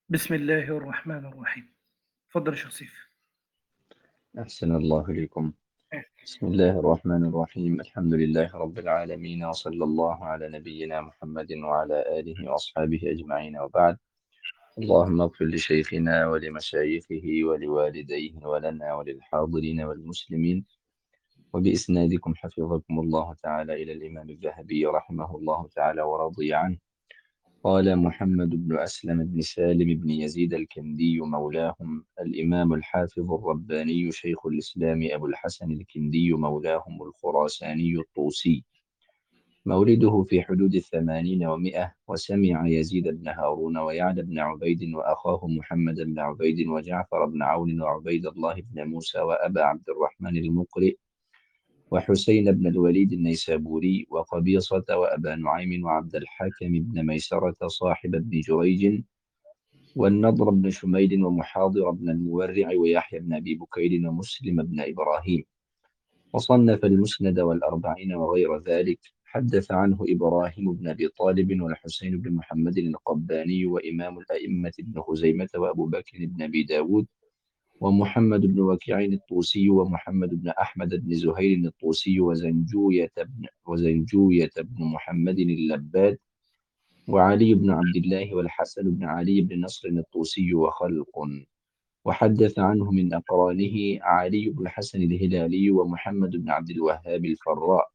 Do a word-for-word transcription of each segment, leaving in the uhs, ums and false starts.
بسم الله الرحمن الرحيم. تفضل يا شيخ سيف. أحسن الله إليكم. آه. بسم الله الرحمن الرحيم. الحمد لله رب العالمين، وصلى الله على نبينا محمد وعلى آله وأصحابه أجمعين، وبعد. اللهم اغفر لشيخنا ولمشايخه ولوالديه ولنا وللحاضرين والمسلمين، وبإسنادكم حفظكم الله تعالى إلى الإمام الذهبي رحمه الله تعالى ورضي عنه. قال محمد بن أسلم بن سالم بن يزيد الكندي مولاهم، الإمام الحافظ الرباني شيخ الإسلام أبو الحسن الكندي مولاهم الخراساني الطوسي، مولده في حدود الثمانين ومئة، وسمع يزيد بن هارون ويعلى بن عبيد وأخاه محمد بن عبيد وجعفر بن عون وعبيد الله بن موسى وأبا عبد الرحمن المقرئ وحسين بن الوليد النيسابوري وقبيصة وأبا نعيم وعبد الحاكم بن ميسرة صاحب ابن جريج والنضر بن شميل ومحاضر بن المورع ويحيى بن أبي بكير ومسلم بن إبراهيم، وصنف المسند والأربعين وغير ذلك. حدث عنه إبراهيم بن أبي طالب والحسين بن محمد القباني وإمام الأئمة بن خزيمة وأبو بكر بن أبي داود ومحمد بن وكيع الطوسي ومحمد بن أحمد بن زهير الطوسي وزنجوية بن, وزنجوية بن محمد اللباد وعلي بن عبد الله والحسن بن علي بن نصر الطوسي وخلق. وحدث عنه من أقرانه علي بن الحسن الهلالي ومحمد بن عبد الوهاب الفراء.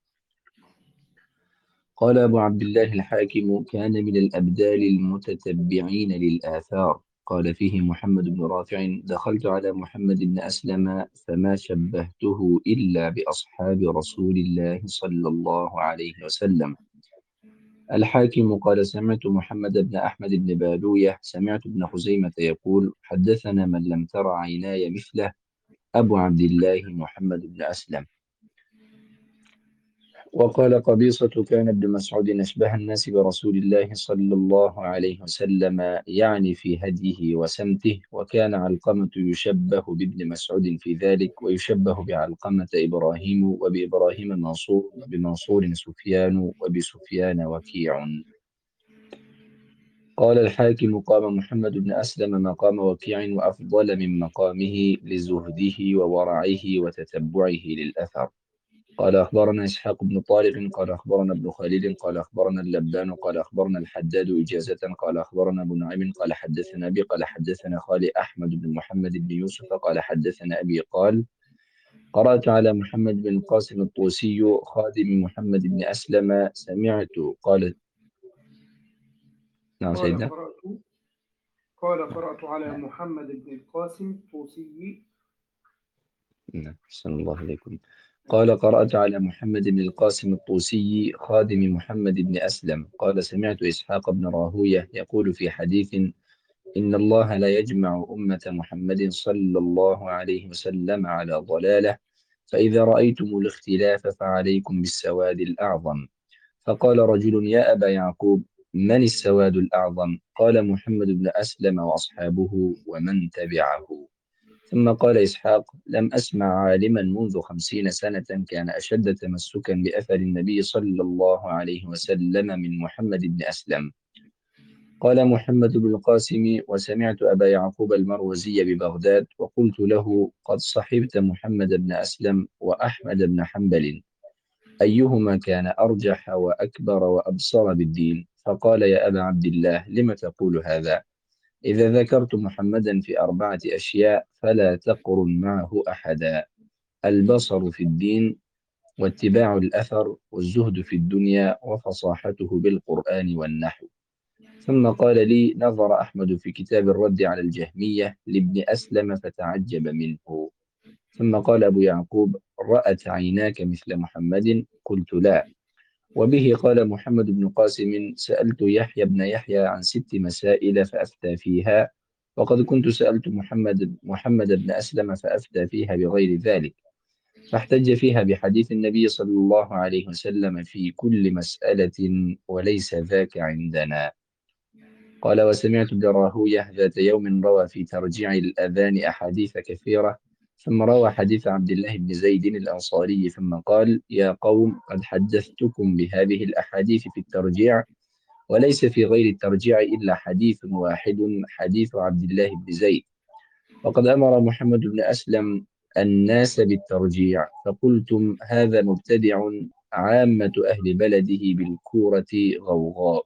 قال أبو عبد الله الحاكم: كان من الأبدال المتتبعين للآثار. قال فيه محمد بن رافع: دخلت على محمد بن أسلم فما شبهته إلا بأصحاب رسول الله صلى الله عليه وسلم. الحاكم قال: سمعت محمد بن أحمد بن بالوية سمعت ابن خزيمة يقول: حدثنا من لم تر عيناي مثله أبو عبد الله محمد بن أسلم. وقال قبيصة: كان ابن مسعود أشبه الناس برسول الله صلى الله عليه وسلم، يعني في هديه وسمته، وكان علقمة يشبه بابن مسعود في ذلك، ويشبه بعلقمة إبراهيم، وبإبراهيم منصور، وبمنصور سفيان، وبسفيان وكيع. قال الحاكم: قام محمد بن أسلم مقام وكيع وأفضل من مقامه لزهده وورعه وتتبعه للأثر. قال أخبرنا إسحاق بن طارق قال أخبرنا ابن خليل قال أخبرنا اللبان قال أخبرنا الحداد إجازة قال أخبرنا أبو نعيم قال حدثنا أبي قال حدثنا خالي أحمد بن محمد بن يوسف قال حدثنا أبي قال: قرأت على محمد بن القاسم الطوسي خادم محمد بن أسلم سمعت. قال: نعم قال سيدنا. قرأت قال نعم قرأت على نعم محمد بن القاسم الطوسي. نعم أحسن الله إليكم. قال: قرأت على محمد بن القاسم الطوسي خادم محمد بن أسلم قال: سمعت إسحاق بن راهوية يقول في حديث: إن الله لا يجمع أمة محمد صلى الله عليه وسلم على ضلالة، فإذا رأيتم الاختلاف فعليكم بالسواد الأعظم. فقال رجل: يا أبا يعقوب، من السواد الأعظم؟ قال: محمد بن أسلم وأصحابه ومن تبعه. ثم قال إسحاق: لم أسمع عالما منذ خمسين سنة كان أشد تمسكا بأثر النبي صلى الله عليه وسلم من محمد بن أسلم. قال محمد بن القاسم: وسمعت أبا يعقوب المروزي ببغداد، وقلت له: قد صحبت محمد بن أسلم وأحمد بن حنبل، أيهما كان أرجح وأكبر وأبصر بالدين؟ فقال: يا أبا عبد الله، لم تقول هذا؟ إذا ذكرت محمدا في أربعة أشياء فلا تقرن معه أحدا: البصر في الدين، واتباع الأثر، والزهد في الدنيا، وفصاحته بالقرآن والنحو. ثم قال لي: نظر أحمد في كتاب الرد على الجهمية لابن أسلم فتعجب منه. ثم قال أبو يعقوب: رأت عيناك مثل محمد؟ قلت: لا. وبه قال محمد بن قاسم: سألت يحيى بن يحيى عن ست مسائل فأفتى فيها، وقد كنت سألت محمد محمد بن أسلم فأفتى فيها بغير ذلك، فاحتج فيها بحديث النبي صلى الله عليه وسلم في كل مسألة، وليس ذاك عندنا. قال: وسمعت ابن راهويه ذات يوم روى في ترجيع الأذان أحاديث كثيرة، ثم روى حديث عبد الله بن زيد الأنصاري، ثم قال: يا قوم، قد حدثتكم بهذه الأحاديث في الترجيع، وليس في غير الترجيع إلا حديث واحد، حديث عبد الله بن زيد. وقد أمر محمد بن أسلم الناس بالترجيع، فقلتم هذا مبتدع، عامة أهل بلده بالكورة غوغاء.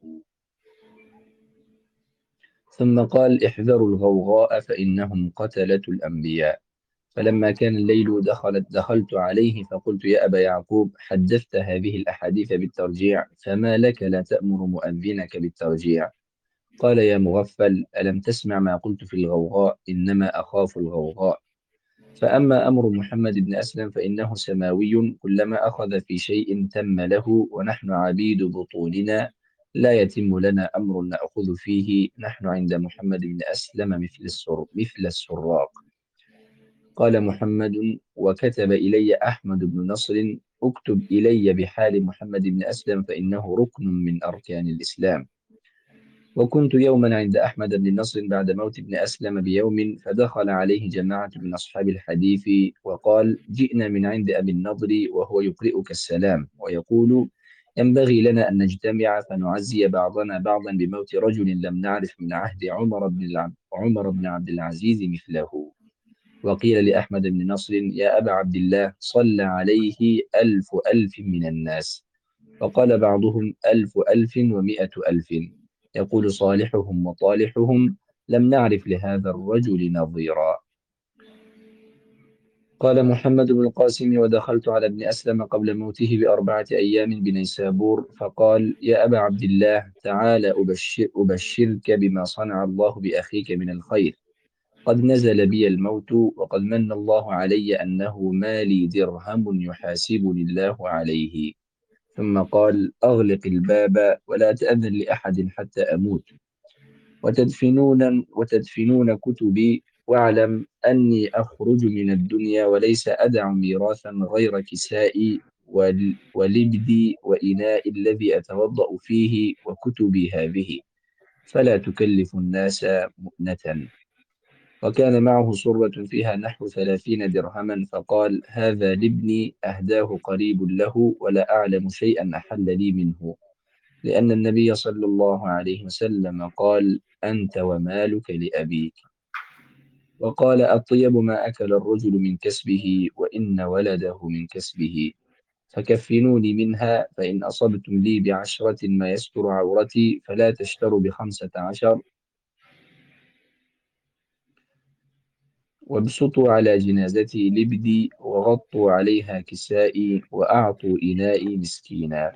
ثم قال احذروا الغوغاء فإنهم قتلة الأنبياء. فلما كان الليل دخلت دخلت عليه فقلت يا أبا يعقوب حدثت هذه الأحاديث بالترجيع، فما لك لا تأمر مؤذنك بالترجيع؟ قال يا مغفل ألم تسمع ما قلت في الغوغاء؟ إنما أخاف الغوغاء. فأما أمر محمد بن أسلم فإنه سماوي، كلما أخذ في شيء تم له، ونحن عبيد بطوننا لا يتم لنا أمر نأخذ فيه، نحن عند محمد بن أسلم مثل السر مثل السراق. قال محمد وكتب إلي أحمد بن نصر اكتب إلي بحال محمد بن أسلم فإنه ركن من أركان الإسلام. وكنت يوما عند أحمد بن نصر بعد موت ابن أسلم بيوم، فدخل عليه جماعة من أصحاب الحديث وقال جئنا من عند أبي النضر وهو يقرئك السلام ويقول ينبغي لنا أن نجتمع فنعزي بعضنا بعضا بموت رجل لم نعرف من عهد عمر بن العب عمر بن عبد العزيز مثله. وقيل لأحمد بن نصر يا أبا عبد الله صلى عليه ألف ألف من الناس. فقال بعضهم ألف ألف ومائة ألف، يقول صالحهم وطالحهم لم نعرف لهذا الرجل نظيرا. قال محمد بن القاسم ودخلت على ابن أسلم قبل موته بأربعة أيام بنيسابور، فقال يا أبا عبد الله تعال أبشر أبشرك بما صنع الله بأخيك من الخير. قد نزل بي الموت وقد من الله علي أنه ما لي درهم يحاسبني الله عليه. ثم قال أغلق الباب ولا تأذن لأحد حتى أموت، وتدفنون وتدفنون كتبي، واعلم أني أخرج من الدنيا وليس أدع ميراثا غير كسائي ول- ولبدي وإناء الذي أتوضأ فيه وكتبي هذه، فلا تكلف الناس مؤنة. وكان معه صرة فيها نحو ثلاثين درهما، فقال هذا لابني أهداه قريب له ولا أعلم شيئا أحل لي منه، لأن النبي صلى الله عليه وسلم قال أنت ومالك لأبيك. وقال الطيب ما أكل الرجل من كسبه وإن ولده من كسبه، فكفنوني منها، فإن أصبتم لي بعشرة ما يستر عورتي فلا تشتروا بخمسة عشر، وابسطوا على جنازتي لبدي وغطوا عليها كسائي وأعطوا إنائي مسكينا.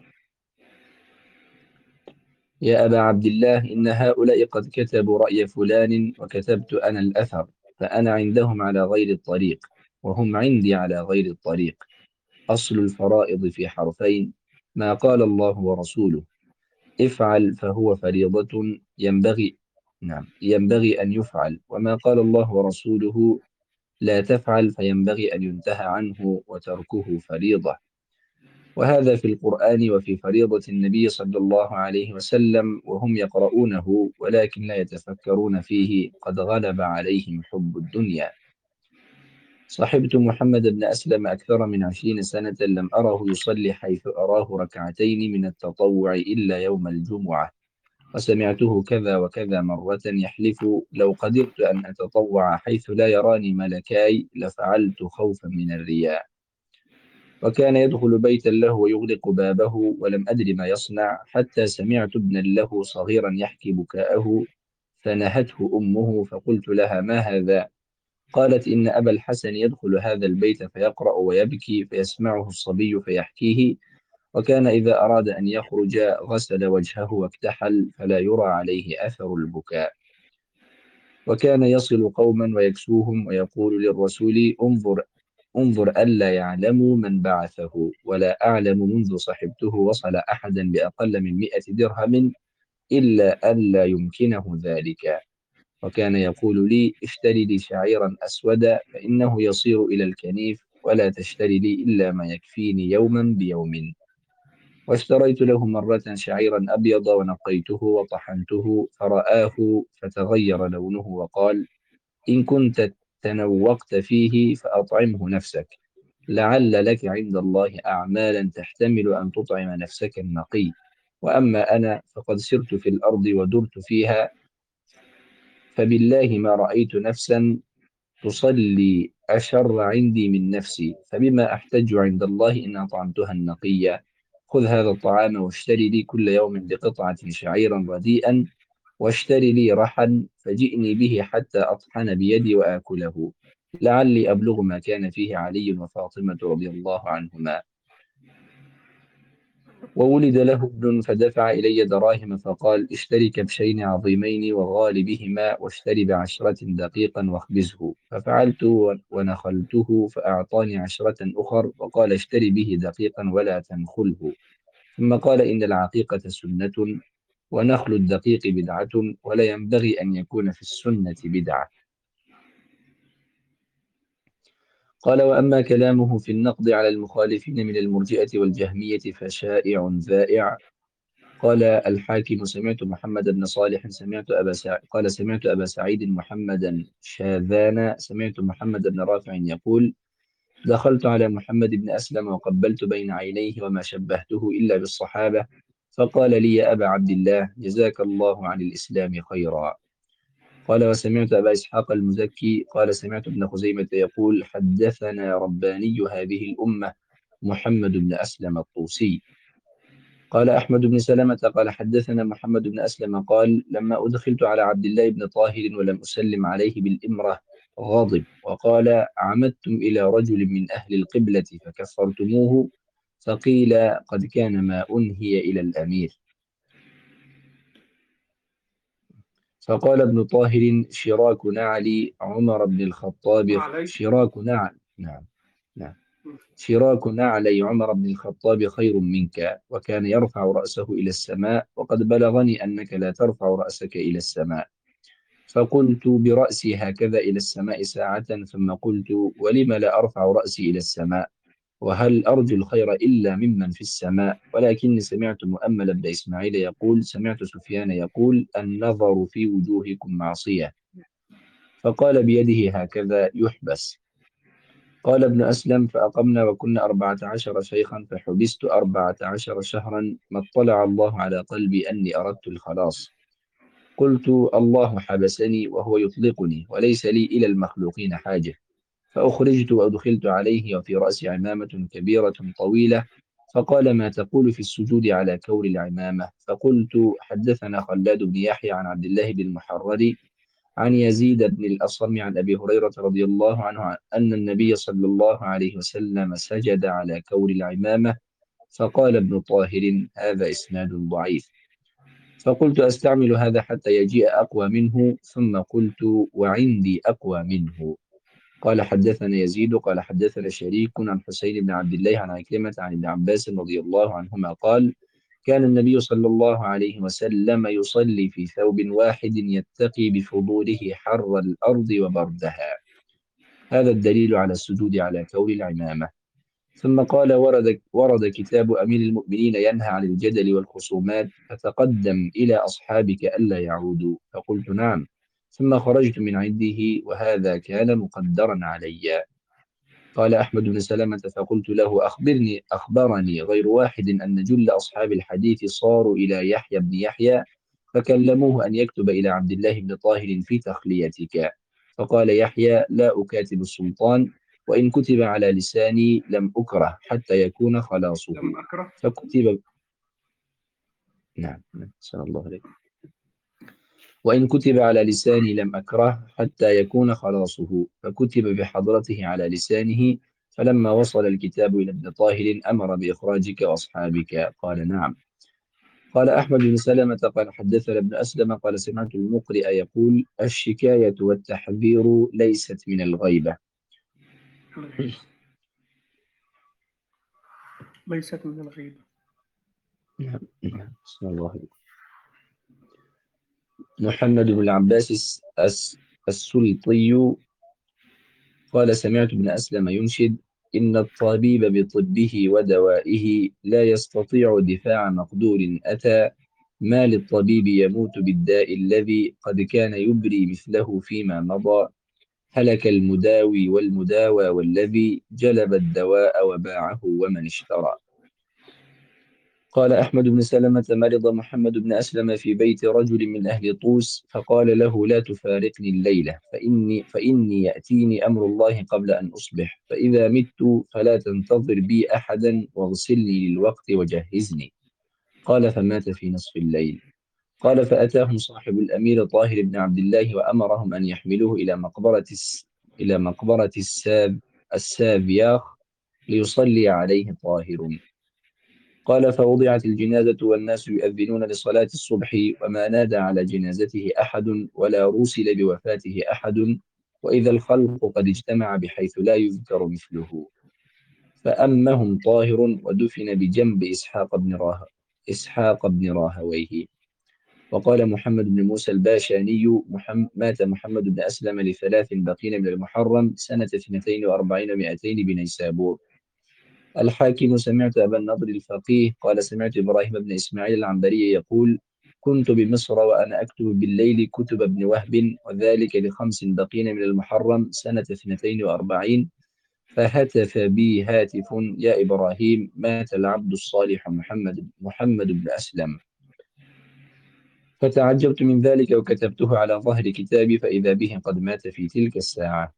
يا أبا عبد الله إن هؤلاء قد كتبوا رأي فلان وكتبت أنا الأثر، فأنا عندهم على غير الطريق وهم عندي على غير الطريق. أصل الفرائض في حرفين: ما قال الله ورسوله افعل فهو فريضة ينبغي نعم ينبغي أن يفعل، وما قال الله ورسوله لا تفعل فينبغي أن ينتهى عنه وتركه فريضة. وهذا في القرآن وفي فريضة النبي صلى الله عليه وسلم وهم يقرؤونه ولكن لا يتفكرون فيه، قد غلب عليهم حب الدنيا. صحبت محمد بن أسلم أكثر من عشرين سنة لم أره يصلي حيث أراه ركعتين من التطوع إلا يوم الجمعة، وسمعته كذا وكذا مرة يحلف لو قدرت أن أتطوع حيث لا يراني ملكاي لفعلت خوفا من الرياء. وكان يدخل بيتا له ويغلق بابه ولم أدر ما يصنع، حتى سمعت ابنا له صغيرا يحكي بكاءه، فنهته أمه فقلت لها ما هذا؟ قالت إن أبا الحسن يدخل هذا البيت فيقرأ ويبكي فيسمعه الصبي فيحكيه، وكان إذا أراد أن يخرج غسل وجهه واكتحل فلا يرى عليه أثر البكاء. وكان يصل قوما ويكسوهم ويقول للرسول انظر انظر ألا يعلموا من بعثه، ولا أعلم منذ صحبته وصل أحدا بأقل من مئة درهم إلا ألا يمكنه ذلك. وكان يقول لي اشتري لي شعيرا أسودا فإنه يصير إلى الكنيف، ولا تشتري لي إلا ما يكفيني يوما بيوم. واشتريت له مرة شعيرا أبيض ونقيته وطحنته فرآه فتغير لونه وقال إن كنت تنوقت فيه فأطعمه نفسك، لعل لك عند الله أعمالا تحتمل أن تطعم نفسك النقي. وأما أنا فقد سرت في الأرض ودرت فيها، فبالله ما رأيت نفسا تصلي أشر عندي من نفسي، فبما أحتج عند الله إن أطعمتها النقية. خذ هذا الطعام واشتري لي كل يوم بقطعة شعيرا رديئا، واشتري لي رحا، فجئني به حتى أطحن بيدي وآكله، لعلي أبلغ ما كان فيه علي وفاطمة رضي الله عنهما. وولد له ابن فدفع إلي دراهم فقال اشتري كبشين عظيمين وغال بهما، واشتري بعشرة دقيقا واخبزه. ففعلت ونخلته فأعطاني عشرة أخر وقال اشتري به دقيقا ولا تنخله. ثم قال إن العقيقة سنة، ونخل الدقيق بدعة، ولا ينبغي أن يكون في السنة بدعة. قال وأما كلامه في النقد على المخالفين من المرجئة والجهمية فشائع ذائع. قال الحاكم سمعت محمد بن صالح سمعت أبا سع... قال سمعت أبا سعيد محمدا شاذان سمعت محمد بن رافع يقول دخلت على محمد بن أسلم وقبلت بين عينيه وما شبهته إلا بالصحابة، فقال لي يا أبا عبد الله جزاك الله عن الإسلام خيرا. قال وسمعت أبا إسحاق المزكي قال سمعت ابن خزيمة يقول حدثنا رباني هذه الأمة محمد بن أسلم الطوسي. قال أحمد بن سلمة قال حدثنا محمد بن أسلم قال لما أدخلت على عبد الله بن طاهر ولم أسلم عليه بالإمرة غاضب وقال عمدتم إلى رجل من أهل القبلة فكفرتموه، فقيل قد كان ما أنهي إلى الأمير. فقال ابن طاهر شراك نعل عمر بن الخطاب وعلي. شراك نعل نعم نعم شراك نعلي عمر بن الخطاب خير منك، وكان يرفع رأسه إلى السماء، وقد بلغني أنك لا ترفع رأسك إلى السماء. فقلت برأسي هكذا إلى السماء ساعة، ثم قلت ولم لا أرفع رأسي إلى السماء، وهل أرجو الخير إلا ممن في السماء؟ ولكني سمعت مؤمل بن إسماعيل يقول سمعت سفيان يقول النظر في وجوهكم معصية، فقال بيده هكذا يحبس. قال ابن أسلم فأقمنا وكنا أربعة عشر شيخا، فحبست أربعة عشر شهرا، ما اطلع الله على قلبي أني أردت الخلاص. قلت الله حبسني وهو يطلقني، وليس لي إلى المخلوقين حاجة. فأخرجت وأدخلت عليه وفي رأسي عمامة كبيرة طويلة، فقال ما تقول في السجود على كور العمامة؟ فقلت حدثنا خلاد بن يحيى عن عبد الله بن المحرر عن يزيد بن الأصم عن أبي هريرة رضي الله عنه أن النبي صلى الله عليه وسلم سجد على كور العمامة. فقال ابن طاهر هذا إسناد ضعيف. فقلت أستعمل هذا حتى يجيء أقوى منه، ثم قلت وعندي أقوى منه. قال حدثنا يزيد قال حدثنا شريك عن حسين بن عبد الله عن عكرمة عن ابن عباس رضي الله عنهما قال كان النبي صلى الله عليه وسلم يصلي في ثوب واحد يتقي بفضوله حر الأرض وبردها. هذا الدليل على السجود على كور العمامة. ثم قال ورد, ورد كتاب أمير المؤمنين ينهى عن الجدل والخصومات، فتقدم إلى أصحابك ألا يعودوا. فقلت نعم، ثم خرجت من عنده وهذا كان مقدرا علي. قال أحمد بن سلمة فقلت له أخبرني أخبرني غير واحد أن جل أصحاب الحديث صاروا إلى يحيى بن يحيى فكلموه أن يكتب إلى عبد الله بن طاهر في تخليتك، فقال يحيى لا أكاتب السلطان، وإن كتب على لساني لم أكره حتى يكون خلاصه. لم أكره. فكتب نعم نعم صلى الله عليه وإن كتب على لساني لم أكره حتى يكون خلاصه، فكتب بحضرته على لسانه. فلما وصل الكتاب إلى ابن طاهر أمر بإخراجك وأصحابك. قال نعم. قال أحمد بن سلمة قال حدثنا ابن أسلم قال سمعت المقرئ يقول الشكاية والتحذير ليست من الغيبة. ليست من الغيبة. نعم نعم بسم الله. محمد بن العباس الس- الس- السلطي قال سمعت ابن أسلم ينشد إن الطبيب بطبه ودوائه لا يستطيع دفاع مقدور أتى، ما للطبيب يموت بالداء الذي قد كان يبري مثله فيما مضى، هلك المداوي والمداوى والذي جلب الدواء وباعه ومن اشترى. قال أحمد بن سلمة: مرض محمد بن أسلم في بيت رجل من أهل طوس، فقال له: لا تفارقني الليلة، فإني, فإني يأتيني أمر الله قبل أن أصبح، فإذا مت فلا تنتظر بي أحدا، واغسلني للوقت وجهزني. قال: فمات في نصف الليل. قال: فأتاهم صاحب الأمير طاهر بن عبد الله، وأمرهم أن يحملوه إلى مقبرة الس... إلى مقبرة الساب السابياخ ليصلي عليه طاهر. قال: فوضعت الجنازة والناس يؤذنون لصلاة الصبح، وما نادى على جنازته أحد ولا رسل بوفاته أحد، وإذا الخلق قد اجتمع بحيث لا يذكر مثله. فأمهم طاهر ودفن بجنب إسحاق بن راه إسحاق بن راهويه. وقال محمد بن موسى الباشاني: محمد مات محمد بن أسلم لثلاث بقين من المحرم سنة اثنتين وأربعين ومائتين بنيسابور. الحاكم: سمعت أبا النضر الفقيه قال: سمعت إبراهيم بن إسماعيل العنبري يقول: كنت بمصر وأنا أكتب بالليل كتب ابن وهب، وذلك لخمس بقين من المحرم سنة اثنتين وأربعين، فهتف بي هاتف: يا إبراهيم، مات العبد الصالح محمد محمد بن أسلم. فتعجبت من ذلك وكتبته على ظهر كتابي، فإذا به قد مات في تلك الساعة.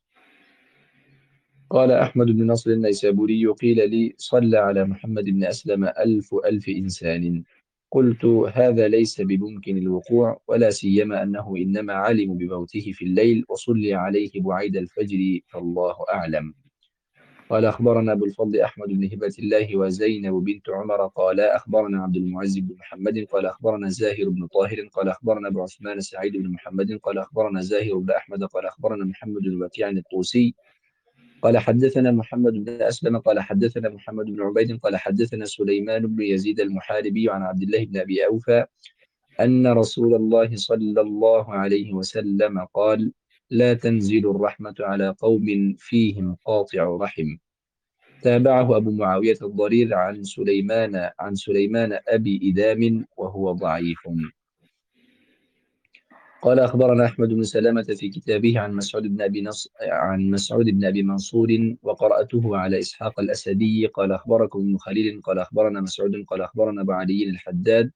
قال أحمد بن نصر النيسابوري: قيل لي: صلى على محمد بن أسلم ألف ألف إنسان. قلت: هذا ليس بممكن الوقوع، ولا سيما أنه إنما علم بموته في الليل، وصلي عليه بعيد الفجر، فالله أعلم. قال: أخبرنا أبو الفضل أحمد بن هبة الله وزينب بنت عمر قال: أخبرنا عبد المعز بن محمد قال: أخبرنا زاهر بن طاهر قال: أخبرنا أبو عثمان سعيد بن محمد قال: أخبرنا زاهر بن أحمد قال: أخبرنا محمد بن وكيع الطوسي قال: حدثنا محمد بن أسلم قال: حدثنا محمد بن عبيد قال: حدثنا سليمان بن يزيد المحاربي عن عبد الله بن أبي أوفى أن رسول الله صلى الله عليه وسلم قال: لا تنزل الرحمة على قوم فيهم قاطع رحم. تابعه أبو معاوية الضرير عن سليمان عن سليمان أبي إدام وهو ضعيف. قال: أخبرنا أحمد بن سلامة في كتابه عن مسعود بن أبي نص... عن مسعود بن أبي منصور، وقرأته على إسحاق الأسدي قال: أخبركم ابن خليل قال: أخبرنا مسعود قال: أخبرنا أبو علي الحداد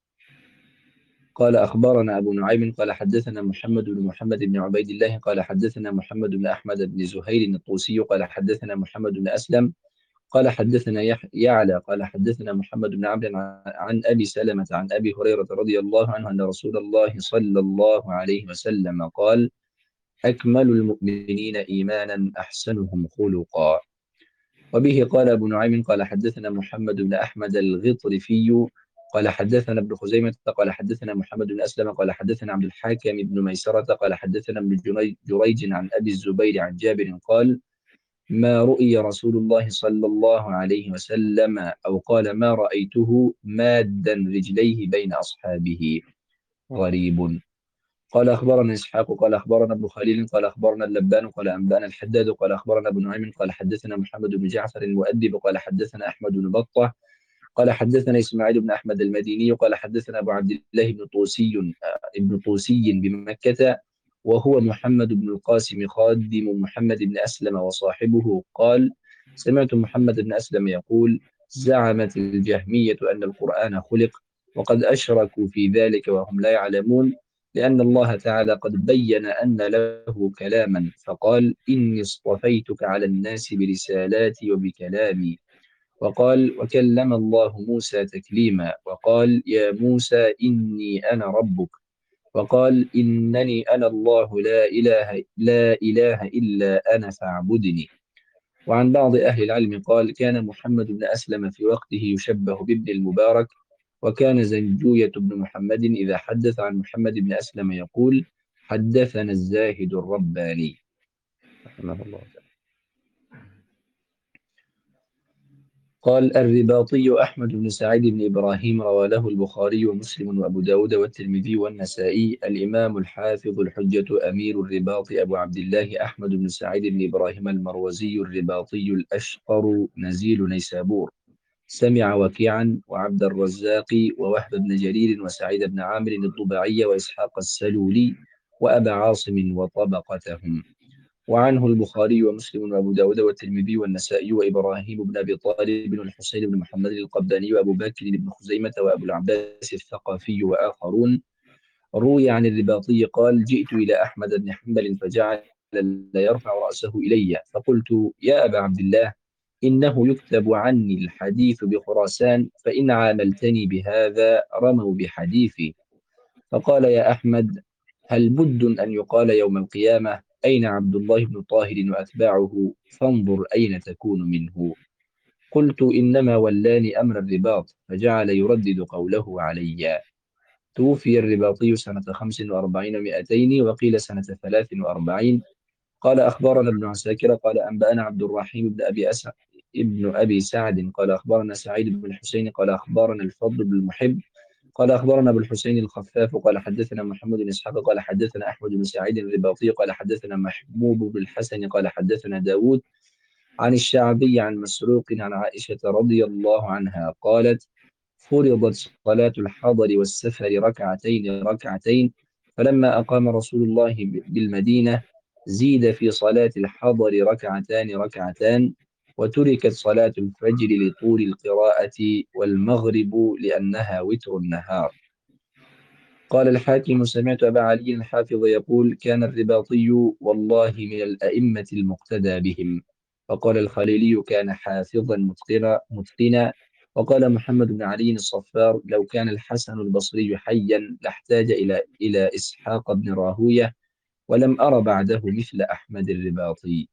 قال: أخبرنا أبو نعيم قال: حدثنا محمد بن محمد بن عبيد الله قال: حدثنا محمد بن أحمد بن زهير الطوسي قال: حدثنا محمد بن أسلم قال: حدثنا يح- يعلى قال: حدثنا محمد بن عبد عن عن أبي سلمة عن أبي هريرة رضي الله عنه أن رسول الله صلى الله عليه وسلم قال: أكمل المؤمنين إيمانا أحسنهم خلقا. وبه قال أبو نعيم قال: حدثنا محمد بن أحمد الغطرفي قال: حدثنا ابن خزيمة قال: حدثنا محمد بن أسلم قال: حدثنا عبد الحاكم بن ميسرة قال: حدثنا ابن جني- جريج عن أبي الزبير عن جابر قال: ما رؤي رسول الله صلى الله عليه وسلم، أو قال: ما رأيته مادا رجليه بين أصحابه. غريب. قال: أخبرنا إسحاق قال: أخبرنا ابن خليل قال: أخبرنا اللبان قال: أنبأنا الحداد قال: أخبرنا ابن نعيم قال: حدثنا محمد بن جعفر المؤدب قال: حدثنا أحمد بن بطة قال: حدثنا إسماعيل بن أحمد المديني قال: حدثنا أبو عبد الله بن طوسي ابن طوسي بمكة، وهو محمد بن القاسم خادم محمد بن أسلم وصاحبه قال: سمعت محمد بن أسلم يقول: زعمت الجهمية أن القرآن خلق، وقد أشركوا في ذلك وهم لا يعلمون، لأن الله تعالى قد بين أن له كلاما، فقال: إني اصطفيتك على الناس برسالاتي وبكلامي. وقال: وكلم الله موسى تكليما. وقال: يا موسى إني أنا ربك. وقال: إنني أنا الله لا إله لا إله إلا أنا فاعبدني. وعن بعض أهل العلم قال: كان محمد بن أسلم في وقته يشبه بابن المبارك، وكان زنجوية بن محمد إذا حدث عن محمد بن أسلم يقول: حدثنا الزاهد الرباني، رحمه الله تعالى. قال: الرباطي أحمد بن سعيد بن إبراهيم روى له البخاري ومسلم وأبو داود والترمذي والنسائي. الإمام الحافظ الحجة أمير الرباط أبو عبد الله أحمد بن سعيد بن إبراهيم المروزي الرباطي الأشقر نزيل نيسابور. سمع وكيعا وعبد الرزاق ووهب بن جرير وسعيد بن عامر الضبعي وإسحاق السلولي وأبا عاصم وطبقتهم. وعنه البخاري ومسلم وأبو داود والترمذي والنسائي وإبراهيم بن أبي طالب والحسين بن محمد القباني وأبو بكر بن خزيمة وأبو العباس الثقفي وآخرون. روي عن الرباطي قال: جئت إلى أحمد بن حنبل فجعل لا يرفع رأسه إلي، فقلت: يا أبا عبد الله، إنه يكتب عني الحديث بخراسان، فإن عاملتني بهذا رموا بحديثي. فقال: يا أحمد، هل بد أن يقال يوم القيامة: أين عبد الله بن طاهر وأتباعه، فانظر أين تكون منه. قلت: إنما ولاني أمر الرباط. فجعل يردد قوله علي. توفي الرباطي سنة خمس وأربعين ومائتين، وقيل سنة ثلاث وأربعين. قال: أخبرنا ابن عساكر قال أنبأنا عبد الرحيم بن أبي أسعد ابن أبي سعد قال أخبرنا سعيد بن الحسين قال أخبرنا الفضل بن المحب قال أخبرنا أبو الحسين الخفاف قال حدثنا محمد بن إسحاق قال حدثنا أحمد بن سعيد الرباطي قال حدثنا محبوب بن الحسن قال حدثنا داود عن الشعبي عن مسروق عن عائشة رضي الله عنها قالت: فرضت صلاة الحضر والسفر ركعتين ركعتين، فلما أقام رسول الله بالمدينة زيد في صلاة الحضر ركعتان ركعتان، وتركت صلاة الفجر لطول القراءة، والمغرب لأنها وتر النهار. قال الحاكم: سمعت أبا علي الحافظ يقول: كان الرباطي والله من الأئمة المقتدى بهم. فقال الخليلي: كان حافظا متقنا متقنا. وقال محمد بن علي الصفار: لو كان الحسن البصري حيا لاحتاج إلى إلى إسحاق بن راهوية، ولم أر بعده مثل أحمد الرباطي.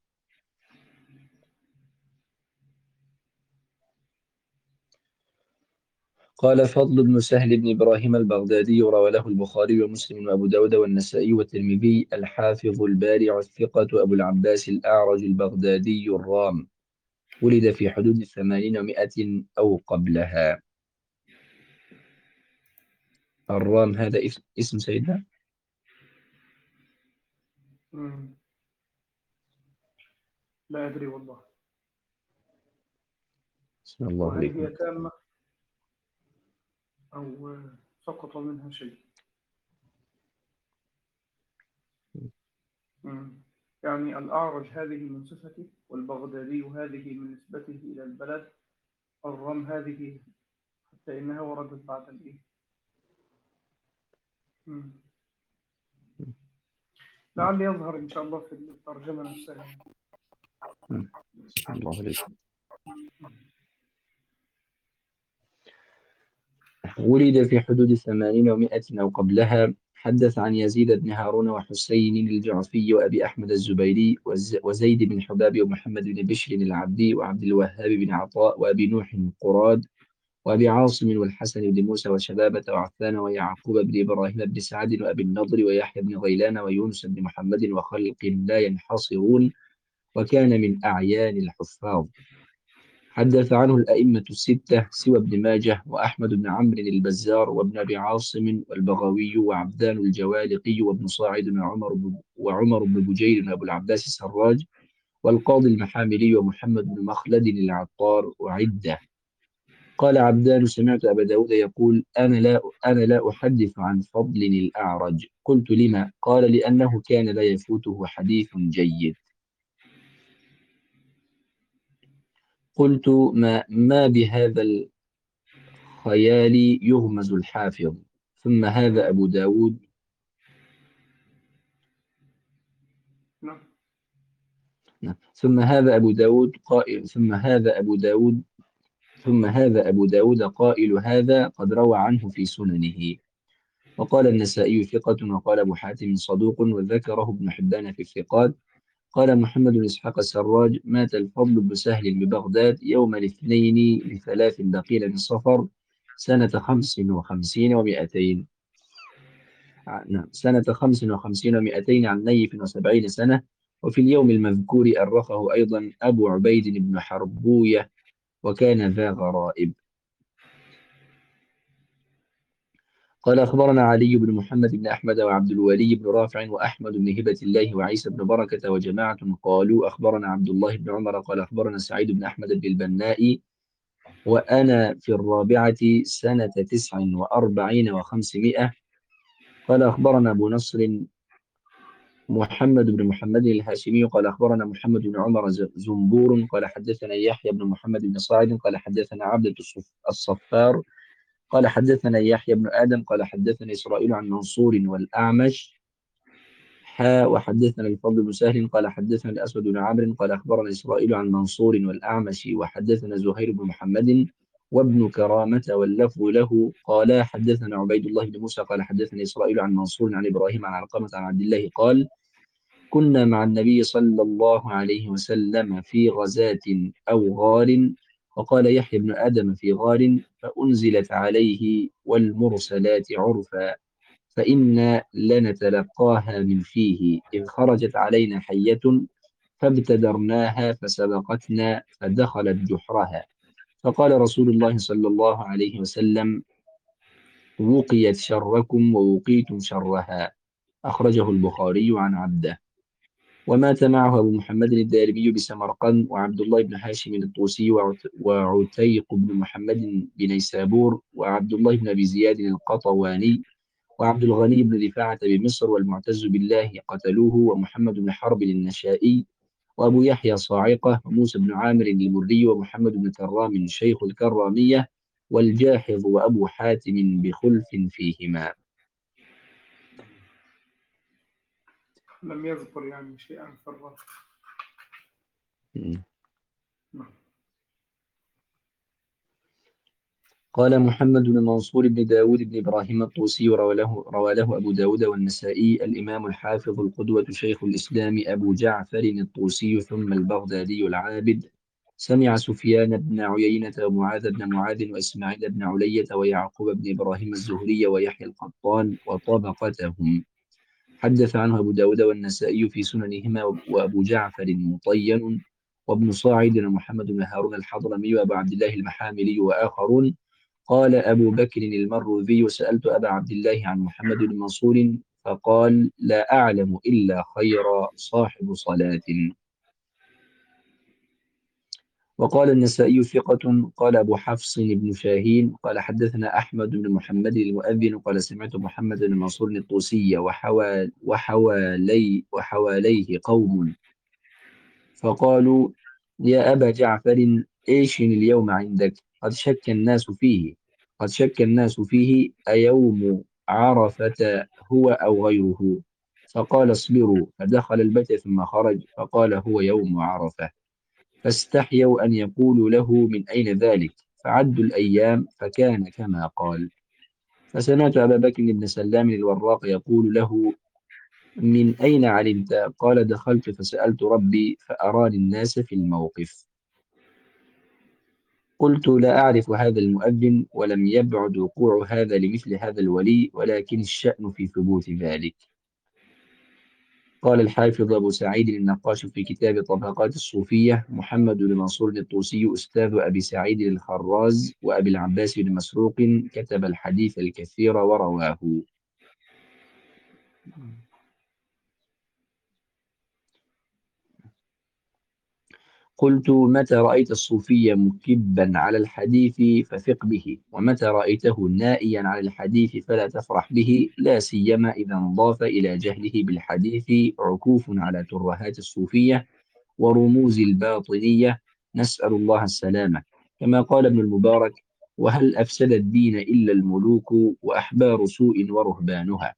قال فضل بن سهل بن إبراهيم البغدادي: روى له البخاري ومسلم وأبو داود والنسائي والترمذي. الحافظ البارع الثقة أبو العباس الأعرج البغدادي الرام، ولد في حدود الثمانين ومائة أو قبلها. الرام هذا اسم اسم سيدنا؟ مم. لا أدري والله. بسم الله وهل عليكم. هي تامة أو سقط منها شيء؟ مم. يعني الأعرج هذه من صفته، والبغدادي هذه من نسبته إلى البلد، الرم هذه حتى إنها وردت بعد الإيه. مم. لعل يظهر إن شاء الله في الترجمة نفسها. بسم الله عليكم. ولد في حدود الثمانين ومائة أو قبلها. حدث عن يزيد بن هارون وحسين الجعفي وأبي أحمد الزبيري وز- وزيد بن حباب ومحمد بن بشر العبدي وعبد الوهاب بن عطاء وأبي نوح القراد وأبي عاصم والحسن بن موسى وشبابة وعفان ويعقوب بن إبراهيم بن سعد وأبي النضر ويحيى بن غيلان ويونس بن محمد وخلق لا ينحصرون، وكان من أعيان الحفاظ. حدث عنه الأئمة الستة سوى ابن ماجه وأحمد بن عمرو البزار وابن أبي عاصم والبغوي وعبدان الجوالقي وابن صاعد وعمر بن وعمر بن بجير وأبو العباس السراج والقاضي المحاملي ومحمد بن مخلد العطار وعدة. قال عبدان: سمعت أبا داود يقول: أنا لا أنا لا أحدث عن فضل الأعرج. قلت: لما؟ قال: لأنه كان لا يفوته حديث جيد. قلت: ما ما بهذا الخيال يغمز الحافظ. ثم هذا مم. أبو داود نعم. نعم. ثم هذا أبو داود قائل ثم هذا أبو داود ثم هذا أبو داود قائل هذا قد روى عنه في سننه. وقال النسائي ثقة، وقال أبو حاتم صدوق، وذكره ابن حبان في الثقات. قال محمد بن إسحاق السراج: مات الفضل بن سهل ببغداد يوم الاثنين لثلاث بقيل من صفر سنة خمس وخمسين ومائتين. نعم، سنة خمس وخمسين ومائتين عن نيف وسبعين سنة. وفي اليوم المذكور أرخه أيضا أبو عبيد بن حربوية، وكان ذا غرائب. قال أخبرنا علي بن محمد بن أحمد وعبد الولي بن رافع وأحمد بن هبة الله وعيسى بن بركة وجماعة قالوا أخبرنا عبد الله بن عمر قال أخبرنا سعيد بن أحمد بن البناء وأنا في الرابعة سنة تسع وأربعين وخمسمائة. قال أخبرنا أبو نصر محمد بن محمد الهاشمي قال أخبرنا محمد بن عمر ز- زنبور قال حدثنا يحيى بن محمد بن صاعد قال حدثنا عبدة الصف- الصفار قال حدثنا يحيى بن آدم قال حدثنا إسرائيل عن منصور والأعمش حاء وحدثنا الفضل بن سهل قال حدثنا الأسود بن عمرو قال أخبرنا إسرائيل عن منصور والأعمش وحدثنا زهير بن محمد وابن كرامة واللفظ له قال حدثنا عبيد الله بن موسى قال حدثنا إسرائيل عن منصور عن إبراهيم عن علقمة عن عبد الله قال كنا مع النبي صلى الله عليه وسلم في غزاة أو غار وقال يحيى بن آدم في غار فأنزلت عليه والمرسلات عرفا فإنا لنتلقاها من فيه إذ خرجت علينا حية فابتدرناها فسبقتنا فدخلت جحرها فقال رسول الله صلى الله عليه وسلم وقيت شركم ووقيتم شرها أخرجه البخاري عن عبده. ومات معه أبو محمد الدارمي بسمرقند وعبد الله بن هاشم الطوسي وعت- وعتيق بن محمد بنيسابور وعبد الله بن أبي زياد القطواني وعبد الغني بن رفاعة بمصر والمعتز بالله قتلوه ومحمد بن حرب النشائي وأبو يحيى صاعقة وموسى بن عامر المري ومحمد بن كرام شيخ الكرامية والجاحظ وأبو حاتم بخلف فيهما. لم يذكر يعني شيئا في الرفع. نعم. قال محمد بن منصور بن داود بن إبراهيم الطوسي روى له, روى له أبو داود والنسائي الإمام الحافظ القدوة شيخ الإسلام أبو جعفر الطوسي ثم البغدادي العابد سمع سفيان بن عيينة ومعاذ بن معاذ وإسماعيل بن علية ويعقوب بن إبراهيم الزهري ويحيى القطان وطبقتهم. حدث عنه أبو داود والنسائي في سننهما وأبو جعفر مطين وابن صاعد ومحمد بن هارون الحضرمي وأبو عبد الله المحاملي وآخرون. قال أبو بكر المروذي سألت أبا عبد الله عن محمد بن منصور فقال لا أعلم إلا خيرا صاحب صلاة. وقال النسائي ثقة. قال أبو حفص بن شاهين قال حدثنا أحمد بن محمد المؤذن قال سمعت محمد بن منصور الطوسي وحوى وحوالي وحواليه قوم فقالوا يا أبا جعفر إيش اليوم عندك قد شك الناس فيه قد شك الناس فيه أيوم عرفة هو أو غيره فقال اصبروا فدخل البيت ثم خرج فقال هو يوم عرفة فاستحيوا أن يقولوا له من أين ذلك فعدوا الأيام فكان كما قال. فسمعت أبا بكر بن سلام الوراق يقول له من أين علمت؟ قال دخلت فسألت ربي فأراني الناس في الموقف. قلت لا أعرف هذا المؤذن ولم يبعد وقوع هذا لمثل هذا الولي ولكن الشأن في ثبوت ذلك. قال الحافظ أبو سعيد النقاش في كتاب طبقات الصوفية محمد بن منصور الطوسي أستاذ أبي سعيد الخراز وأبي العباس بن مسروق كتب الحديث الكثير ورواه. قلت متى رأيت الصوفي مكبا على الحديث فثق به ومتى رأيته نائيا على الحديث فلا تفرح به لا سيما إذا انضاف إلى جهله بالحديث عكوف على ترهات الصوفية ورموز الباطنية نسأل الله السلامة. كما قال ابن المبارك وهل أفسد الدين إلا الملوك وأحبار سوء ورهبانها.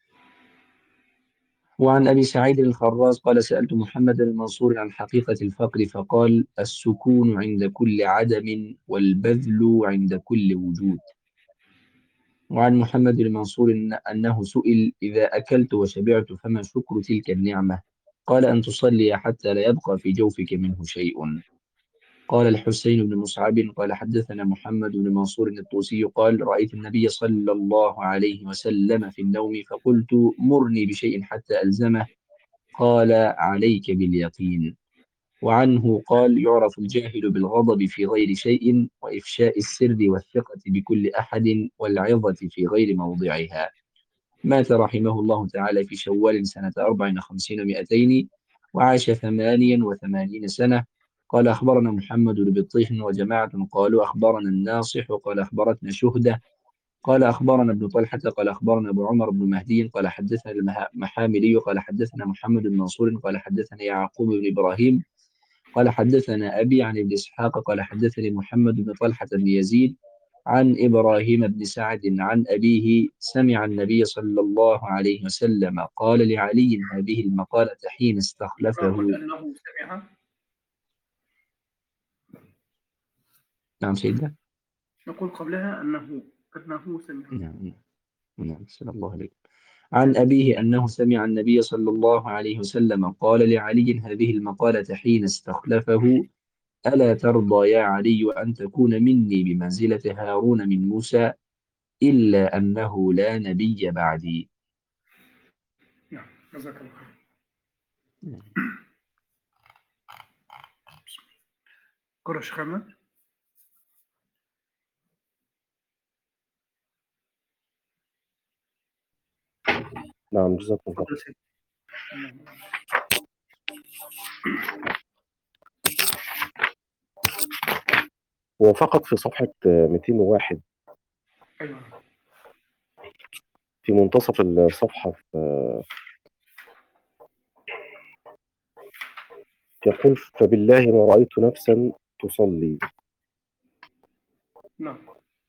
وعن أبي سعيد الخراز قال سألت محمد المنصور عن حقيقة الفقر فقال السكون عند كل عدم والبذل عند كل وجود. وعن محمد المنصور إن- أنه سئل إذا أكلت وشبعت فما شكر تلك النعمة قال أن تصلي حتى لا يبقى في جوفك منه شيء. قال الحسين بن مصعب قال حدثنا محمد بن منصور الطوسي قال رأيت النبي صلى الله عليه وسلم في النوم فقلت مرني بشيء حتى ألزمه قال عليك باليقين. وعنه قال يعرف الجاهل بالغضب في غير شيء وإفشاء السر والثقة بكل أحد والعظة في غير موضعها. مات رحمه الله تعالى في شوال سنة أربع وخمسين ومائتين وعاش ثمانيا وثمانين سنة. قال أخبرنا محمد بن بطيح وجماعة قالوا أخبرنا الناصح وقال أخبرتنا شهدة قال أخبرنا ابن طلحة قال أخبرنا أبو عمر بن مهدي قال حدثنا المحاملي قال حدثنا محمد بن منصور قال حدثنا يعقوب بن إبراهيم قال حدثنا أبي عن ابن إسحاق قال حدثني محمد بن طلحة بن يزيد عن إبراهيم بن سعد عن أبيه سمع النبي صلى الله عليه وسلم قال لعلي هذه المقالة حين نقول استخلفه. أنه سمع. نعم سيدنا. نقول قبلها أنه أنه سمع. نعم نعم صلى الله عليه عن أبيه أنه سمع النبي صلى الله عليه وسلم قال لعلي هذه المقالة حين استخلفه ألا ترضى يا علي أن تكون مني بمنزلة هارون من موسى إلا أنه لا نبي بعدي. نعم جزاك الله خير. قرش خامة. نعم جزاكم الله. تفضل سيدي. هو فقط في صفحة مئتين وواحد أيوة. في منتصف الصفحة يقول فبالله ما رأيت نفسا تصلي. نعم.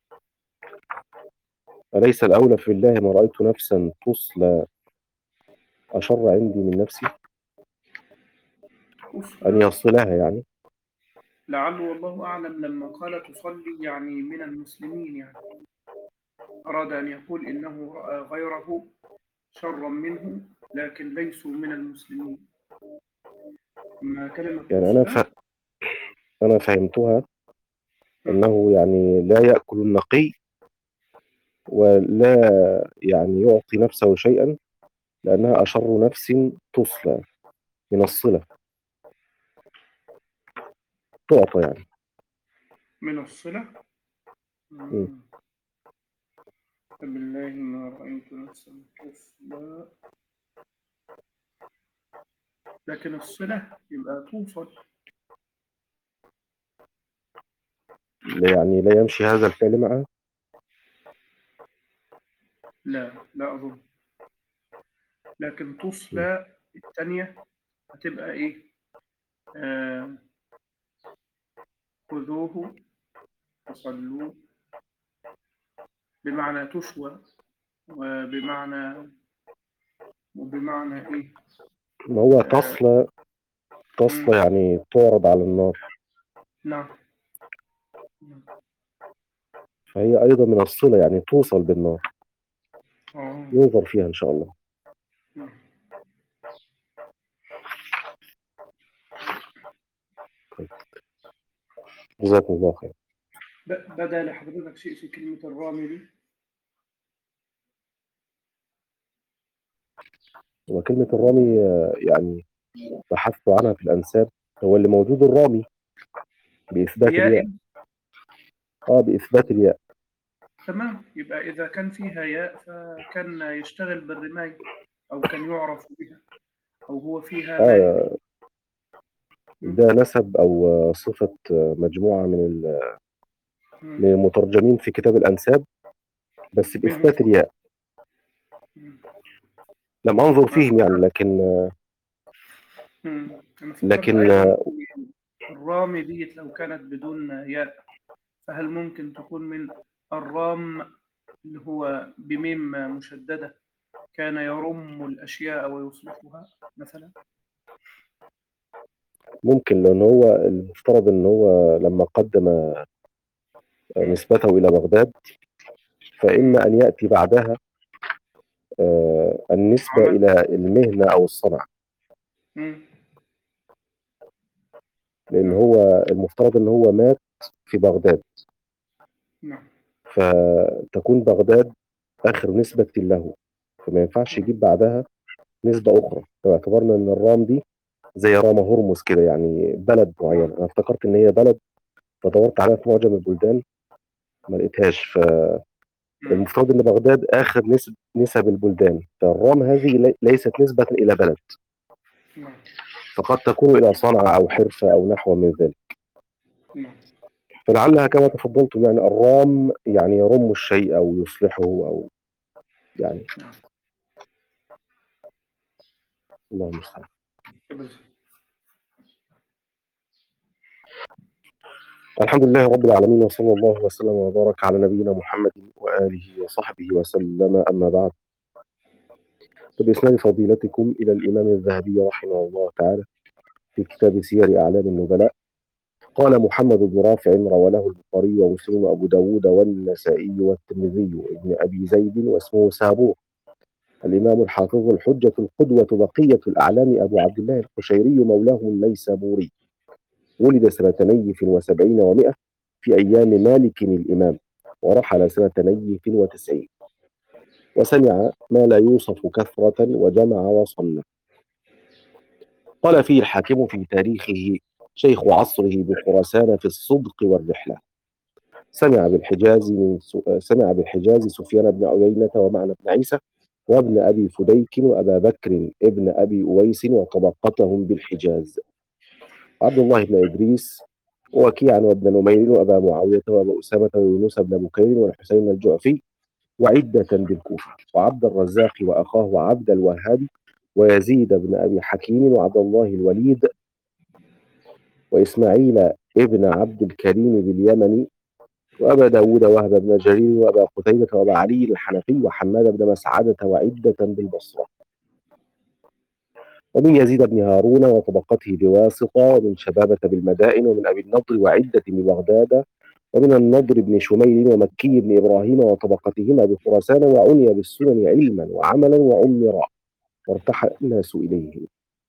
أليس الأولى فبالله ما رأيت نفسا تصلى أشر عندي من نفسي أن يصلها يعني. لعله والله أعلم لما قال تصلي يعني من المسلمين، يعني أراد أن يقول إنه رأى غيره شرا منه لكن ليسوا من المسلمين. ما كلمة يعني أنا ف... أنا فهمتها أنه يعني لا يأكل النقي ولا يعني يعطي نفسه شيئا لأنها أشر نفس تصلى من الصلة تعطى يعني من الصلة. بالله ما رأيت نفسا تصلى، لكن الصلة يبقى توصل. يعني لا يمشي هذا الفعل معه. لا لا أظن، لكن تصلى الثانية هتبقى إيه؟ آه خذوه وصلوه بمعنى تشوى، وبمعنى وبمعنى إيه؟ ما هو تصلى تصلى آه يعني تعرض على النار. نعم. فهي أيضا من الصلة يعني توصل بالنار. آه. ينظر فيها إن شاء الله. نعم. جزاكم الله خير. بدأ لحضرتك شيء في كلمة الرامي دي؟ وكلمة الرامي يعني بحثت عنها في الأنساب، هو اللي موجود الرامي بإثبات الياء. آه بإثبات الياء. تمام، يبقى إذا كان فيها ياء فكان يشتغل بالرماية أو كان يعرف بها، أو هو فيها مال. آه ده نسب أو صفة مجموعة من من المترجمين في كتاب الأنساب بس بإثبات الياء. لم أنظر فيهم يعني لكن لكن الرامي ديت لو كانت بدون ياء فهل ممكن تكون من الرام اللي هو بميم مشددة كان يرم الأشياء ويصلحها مثلا؟ ممكن، لأن هو المفترض أن هو لما قدم نسبته إلى بغداد فإما أن يأتي بعدها آه النسبة عمل. إلى المهنة أو الصنعة. لأن هو المفترض أن هو مات في بغداد، فتكون بغداد آخر نسبة له، فما ينفعش يجيب بعدها نسبة أخرى. فاعتبرنا أن الرام دي زي رام هرمز كده، يعني بلد معين. أنا افتكرت أن هي بلد فدورت عليها في معجم البلدان ما لقيتهاش. فالمفترض أن بغداد آخر نسب نسب البلدان، فالرام هذه ليست نسبة إلى بلد، فقد تكون إلى صنعة أو حرفة أو نحو من ذلك. فلعلها كما تفضلتم يعني الرام يعني يرم الشيء أو يصلحه أو يعني نعم. الله المستعان. الحمد لله رب العالمين، وصلى الله وسلم وبارك على نبينا محمد وآله وصحبه وسلم، أما بعد. فبإسناد فضيلتكم إلى الإمام الذهبي رحمه الله تعالى في كتاب سير أعلام النبلاء، قال محمد بن رافع روى له البخاري ومسلم وأبو داود والنسائي والترمذي وابن أبي زيد واسمه سابور، الإمام الحافظ الحجة القدوة بقية الأعلام أبو عبد الله القشيري مولاه النيسابوري، ولد سنة نيف وسبعين ومائة في أيام مالك الإمام، ورحل سنة نيف وتسعين، وسمع ما لا يوصف كثرة وجمع وصنف. قال فيه الحاكم في تاريخه شيخ عصره بخراسان في الصدق والرحلة، سمع بالحجاز من سمع بالحجاز سفيان بن عيينة ومعنى بن عيسى وابن أبي فديك وأبا بكر ابن أبي أويس وطبقتهم بالحجاز، عبد الله بن إدريس ووكيعا وابن نمير وأبا معاوية وأبا أسامة ويونس بن بكير والحسين الجعفي وعدة بالكوفة، وعبد الرزاق وأخاه وعبد الوهاب ويزيد بن أبي حكيم وعبد الله الوليد وإسماعيل ابن عبد الكريم باليمن وأبا داود وهب بن جرير وأبا قتيبة وأبا علي الحنفي وحماد بن مسعدة وعدة بالبصرة، ومن يزيد بن هارون وطبقته بواسطة، ومن شبابة بالمدائن، ومن أبي النضر وعدة ببغداد، ومن النضر بن شميل ومكي بن إبراهيم وطبقتهما بخراسان، وعني بالسنن علما وعملا وعمرا وارتحل الناس إليه.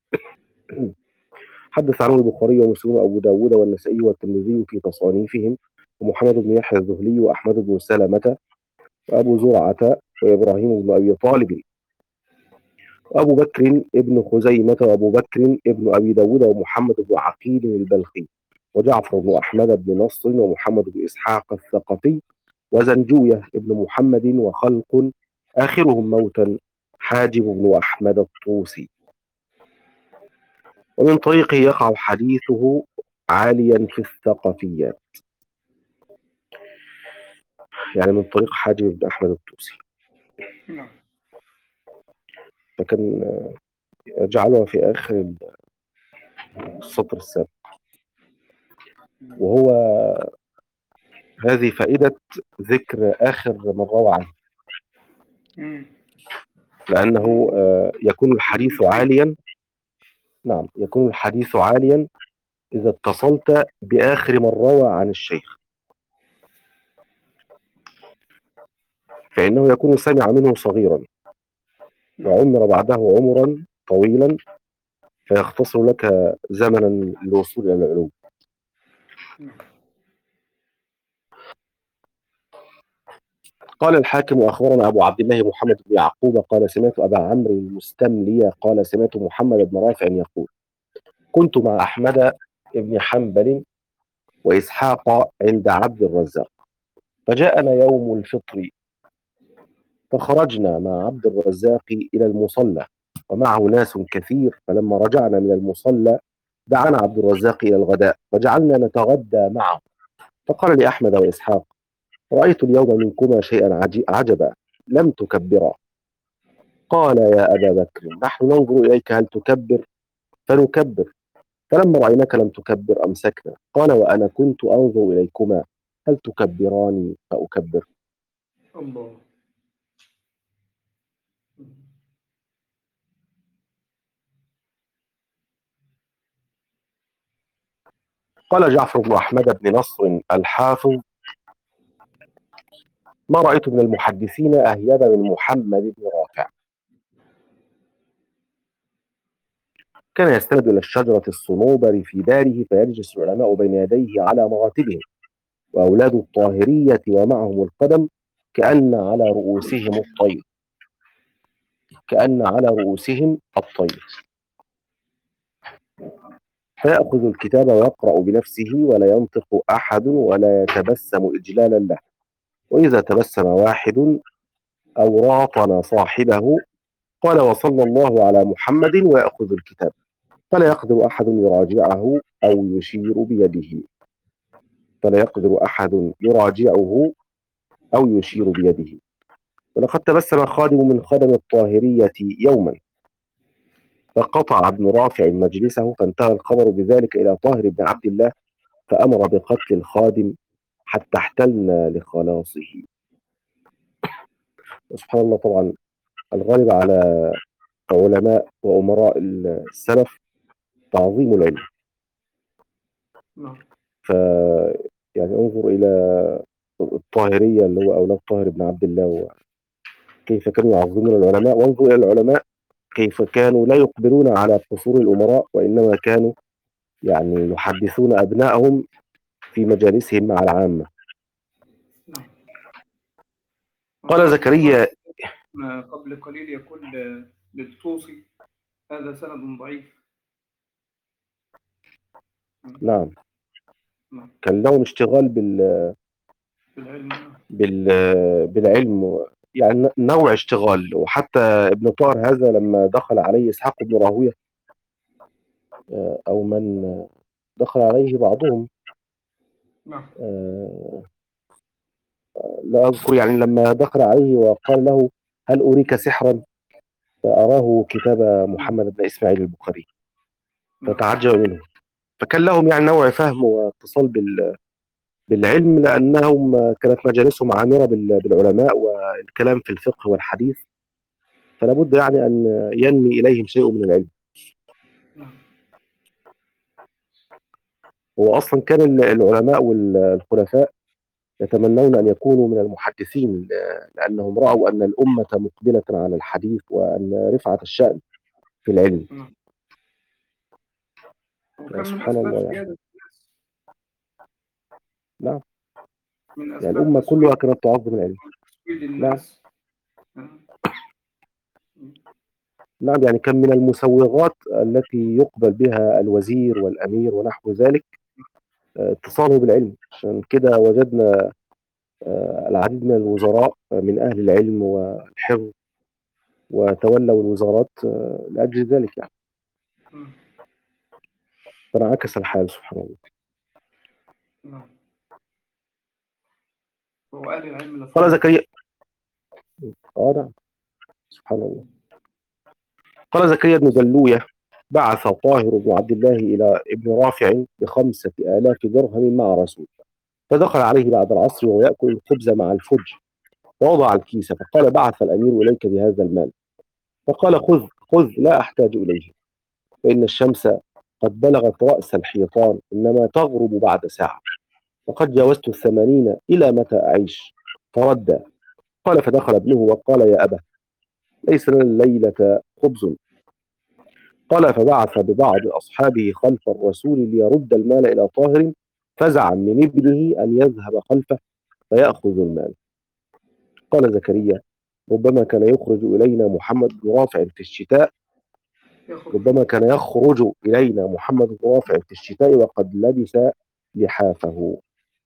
حدث عنه البخاري ومسلم وأبو داود والنسائي والترمذي في تصانيفهم، ومحمد بن يحيى الذهلي وأحمد بن سلمة وأبو زرعة وإبراهيم بن أبي طالب وأبو بكر ابن خزيمة وأبو بكر ابن أبي داود ومحمد بن عقيل البلخي وجعفر بن أحمد بن نصر ومحمد بن إسحاق الثقفي وزنجوية ابن محمد وخلق آخرهم موتا حاجب بن أحمد الطوسي. ومن طريقه يقع حديثه عاليا في الثقفيات، يعني من طريق حاجب بن أحمد الطوسي، نعم. لكن جعلها في آخر السطر السابق، وهو هذه فائدة ذكر آخر من روى عنه، مم. لأنه آه، يكون الحديث عاليا. نعم، يكون الحديث عاليا إذا اتصلت بآخر من روى عن الشيخ، فإنه يكون سمع منه صغيرا وعمر بعده عمرا طويلا، فيختصر لك زمنا للوصول إلى العلوم. قال الحاكم أخبرنا أبو عبد الله محمد بن يعقوب قال سمعت أبا عمرو المستملي قال سمعت محمد بن رافع يقول كنت مع أحمد بن حنبل وإسحاق عند عبد الرزاق، فجاءنا يوم الفطر فخرجنا مع عبد الرزاق إلى المصلى ومعه ناس كثير، فلما رجعنا من المصلى دعانا عبد الرزاق إلى الغداء فجعلنا نتغدى معه، فقال لأحمد وإسحاق رأيت اليوم منكما شيئا عجبا لم تكبرا. قال يا أبا بكر نحن ننظر إليك هل تكبر فنكبر، فلما رأيناك لم تكبر أمسكنا. قال وأنا كنت أنظر إليكما هل تكبراني فأكبر. الله. قال جعفر بن أحمد بن نصر الحافظ ما رأيت من المحدثين أهيب من محمد بن رافع، كان يستند إلى الشجرة الصنوبر في داره فيجلس العلماء بين يديه على مراتبهم وأولاد الطاهرية ومعهم القدم كأن على رؤوسهم الطير كأن على رؤوسهم الطير فيأخذ الكتاب ويقرأ بنفسه ولا ينطق أحد ولا يتبسم إجلالا له، وإذا تبسم واحد أو راطن صاحبه قال وصلى الله على محمد ويأخذ الكتاب فلا يقدر أحد يراجعه أو يشير بيده. فلا يقدر أحد يراجعه أو يشير بيده. ولقد تبسم خادم من خدم الطاهرية يوما فقطع ابن رافع مجلسه، فانتهى الخبر بذلك إلى طاهر بن عبد الله، فأمر بقتل الخادم حتى احتلنا لخلاصه. سبحان الله. طبعا الغالب على علماء وأمراء السلف تعظيم العلم. نعم. ف يعني انظر إلى الطاهرية اللي هو أولاد طاهر بن عبد الله كيف كانوا يعظمون العلماء، وانظر إلى العلماء كيف كانوا لا يقبلون على قصور الأمراء، وإنما كانوا يعني يحدثون أبنائهم في مجالسهم مع العامة. نعم. قال زكريا. ما قبل قليل يقول للطوسي هذا سند ضعيف. نعم. نعم. كان لهم اشتغال بال بالعلم. بال بالعلم، يعني نوع اشتغال. وحتى ابن طاهر هذا لما دخل عليه إسحاق بن راهويه، أو من دخل عليه بعضهم، نعم. آه، لا أذكر، يعني لما دخل عليه وقال له هل أريك سحرا، فأراه كتاب محمد بن إسماعيل البخاري نعم. فتعجب منه. فكان لهم يعني نوع فهم واتصال بال بالعلم، لأنهم كانت مجالسهم عامرة بال- بالعلماء والكلام في الفقه والحديث، فلا بد يعني أن ينمي إليهم شيء من العلم. نعم. هو أصلا كان ال- العلماء والخلفاء يتمنون أن يكونوا من المحدثين، لأنهم رأوا أن الأمة مقبلة على الحديث وأن رفعة الشأن في العلم. نعم. وكان من سبحان أسباب الله يعني. زيادة نعم. من يعني أسباب الأمة كلها تسويد كانت تعظم العلم. تسويد نعم. الناس. نعم. نعم. يعني كان من المسوغات التي يقبل بها الوزير والأمير ونحو ذلك اتصاله بالعلم. عشان كده وجدنا العديد من الوزراء من أهل العلم والحفظ وتولوا الوزارات لأجل ذلك يعني. نعم. فانعكس الحال سبحان الله. نعم. هو أهل العلم قال لفظهم. زكريا. اه نعم. سبحان الله. قال زكريا بن دلوية بعث طاهر بن عبد الله إلى ابن رافع بخمسة آلاف درهم مع رسول، فدخل عليه بعد العصر وهو يأكل الخبز مع الفج، فوضع الكيس فقال بعث الأمير إليك بهذا المال. فقال خذ خذ لا أحتاج إليه، فإن الشمس قد بلغت رأس الحيطان، إنما تغرب بعد ساعة، وقد جاوزت الثمانين، إلى متى أعيش؟ فرد. قال فدخل ابنه وقال يا أبا ليس لنا الليلة خبز. قال فبعث ببعض أصحابه خلف الرسول ليرد المال إلى طاهر، فزعا من ابنه أن يذهب خلفه فيأخذ المال. قال زكريا ربما كان يخرج إلينا محمد بن رافع في الشتاء ربما كان يخرج إلينا محمد بن رافع في الشتاء وقد لبس لحافه.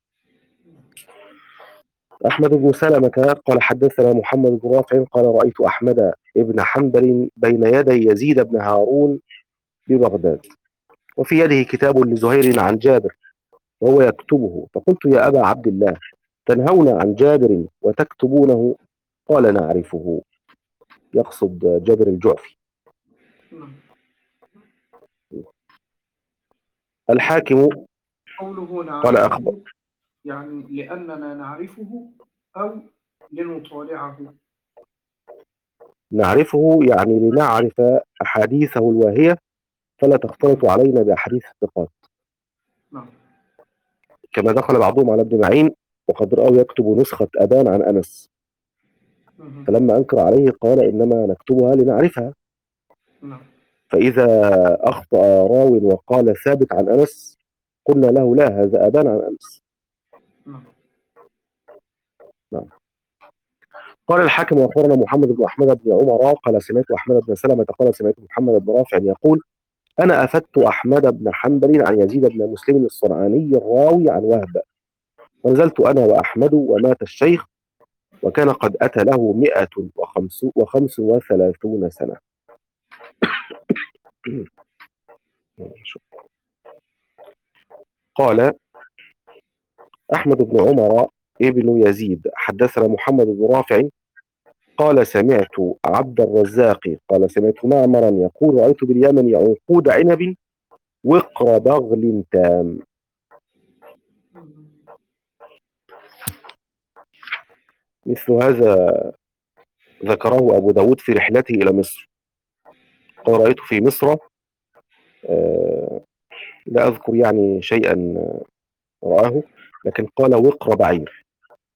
أحمد بن سلمة قال حدثنا محمد بن رافع قال رأيت أحمد بن حنبل بين يدي يزيد بن هارون ببغداد، وفي يده كتاب لزهير عن جابر وهو يكتبه، فقلت يا أبا عبد الله تنهون عن جابر وتكتبونه؟ قال نعرفه، يقصد جابر الجعفي. الحاكم قوله قال أخبر نعرفه يعني لأننا نعرفه أو لنطالعه؟ نعرفه يعني لنعرف أحاديثه الواهية فلا تختلط علينا بأحاديث الثقات. نعم. كما دخل بعضهم على ابن معين وقد رأوا يكتب نسخة أبان عن أنس، فلما أنكر عليه قال إنما نكتبها لنعرفها. نعم. فإذا أخطأ راو وقال ثابت عن أنس قلنا له لا هذا أبان عن أنس. نعم. نعم. قال الحاكم وأخبرنا محمد بن أحمد بن عمر قال سمعت أحمد بن سلمة قال سمعت محمد بن رافع يقول أنا أفدت أحمد بن حنبل عن يزيد بن مسلم الصنعاني الراوي عن وهب، ونزلت أنا وأحمد ومات الشيخ وكان قد أتى له مئة وخمس, وخمس وثلاثون سنة. قال أحمد بن عمر ابن يزيد حدثنا محمد بن رافع قال سمعت عبد الرزاق قال سمعت معمرا يقول رأيت باليمن عنقود عنب وقر بغل تام. مثل هذا ذكره أبو داود في رحلته إلى مصر، قال رأيت في مصر آه لا أذكر يعني شيئا رآه، لكن قال وقر بعير،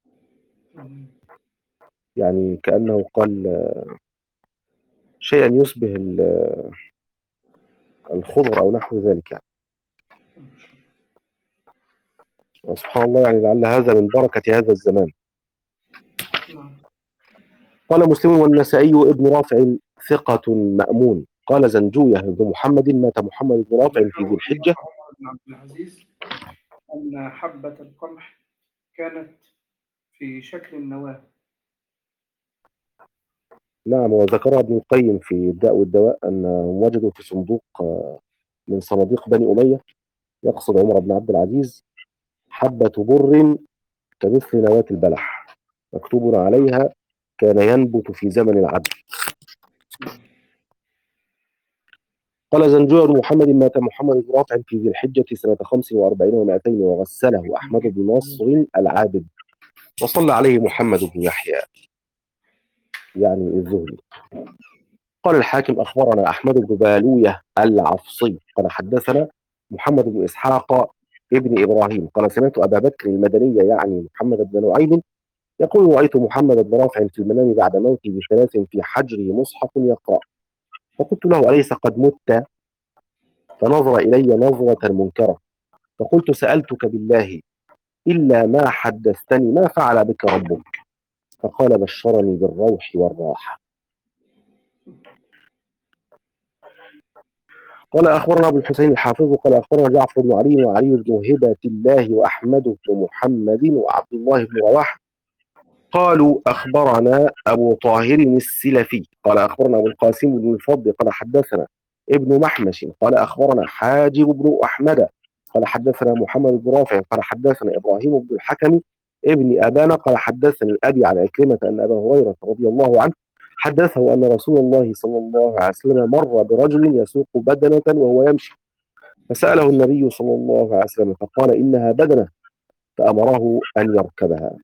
يعني كأنه قال شيئا يشبه الخضر أو نحو ذلك يعني. وسبحان الله، يعني لعل هذا من بركة هذا الزمان. قال مسلم والنسائي ابن رافع ثقة مأمون. قال زنجوية بن محمد مات محمد بن رافع في ذي الحجة. بن عبد العزيز أن حبة القمح كانت في شكل النواة. نعم، وذكرها ابن القيم في الداء والدواء أن وجدوا في صندوق من صناديق بني أمية، يقصد عمر بن عبد العزيز، حبة بر كمثل نواة البلح مكتوب عليها كان ينبت في زمن العدل. قال زنجوية بن محمد مات محمد بن رافع في ذي الحجة سنة خمس وأربعين ومائتين وغسله أحمد بن نصر العابد وصلى عليه محمد بن يحيى يعني الزهري. قال الحاكم أخبرنا أحمد بن بالوية العفصي قال حدثنا محمد بن إسحاق ابن إبراهيم قال سمعت أبا بكر المدني يعني محمد بن نعيم يقول رأيت محمد بن رافع في المنام بعد موته بثلاث في حجره مصحف يقرأ، فقلت له أليس قد مت؟ فنظر إلي نظرة منكرة، فقلت سألتك بالله إلا ما حدثتني ما فعل بك ربك؟ فقال بشرني بالروح والراحة. قال أخبرنا أبو الحسين الحافظ قال أخبرنا جعفر بن علي وعلي بن هبة الله وأحمد بن محمد وعبد الله بن رواحة قالوا أخبرنا أبو طاهر السلفي قال أخبرنا أبو القاسم بن الفضل قال حدثنا ابن محمش قال أخبرنا حاجب بن أحمد قال حدثنا محمد بن رافع قال حدثنا إبراهيم بن الحكم ابن أبان قال حدثني أبي عن عكرمة أن أبا هريرة رضي الله عنه حدثه أن رسول الله صلى الله عليه وسلم مر برجل يسوق بدنة وهو يمشي، فسأله النبي صلى الله عليه وسلم فقال إنها بدنة، فأمره أن يركبها.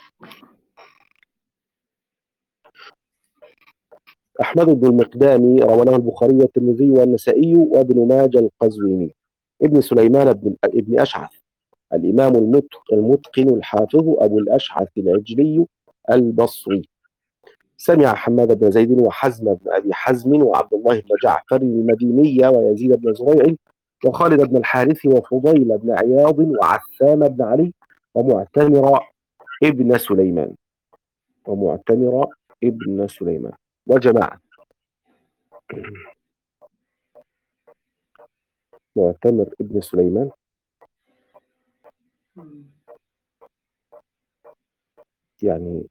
أحمد بن المقدام رواه له البخاري والترمذي والنسائي وابن ماجه القزويني. ابن سليمان بن ابن أشعث الإمام المتقن الحافظ أبو الأشعث العجلي البصري سمع حماد بن زيد وحزم بن أبي حزم وعبد الله بن جعفر المديني ويزيد بن زريع وخالد بن الحارث وفضيل بن عياض وعثام بن علي ومعتمر ابن سليمان ومعتمر ابن سليمان وجماعة. معتمر ابن سليمان يعني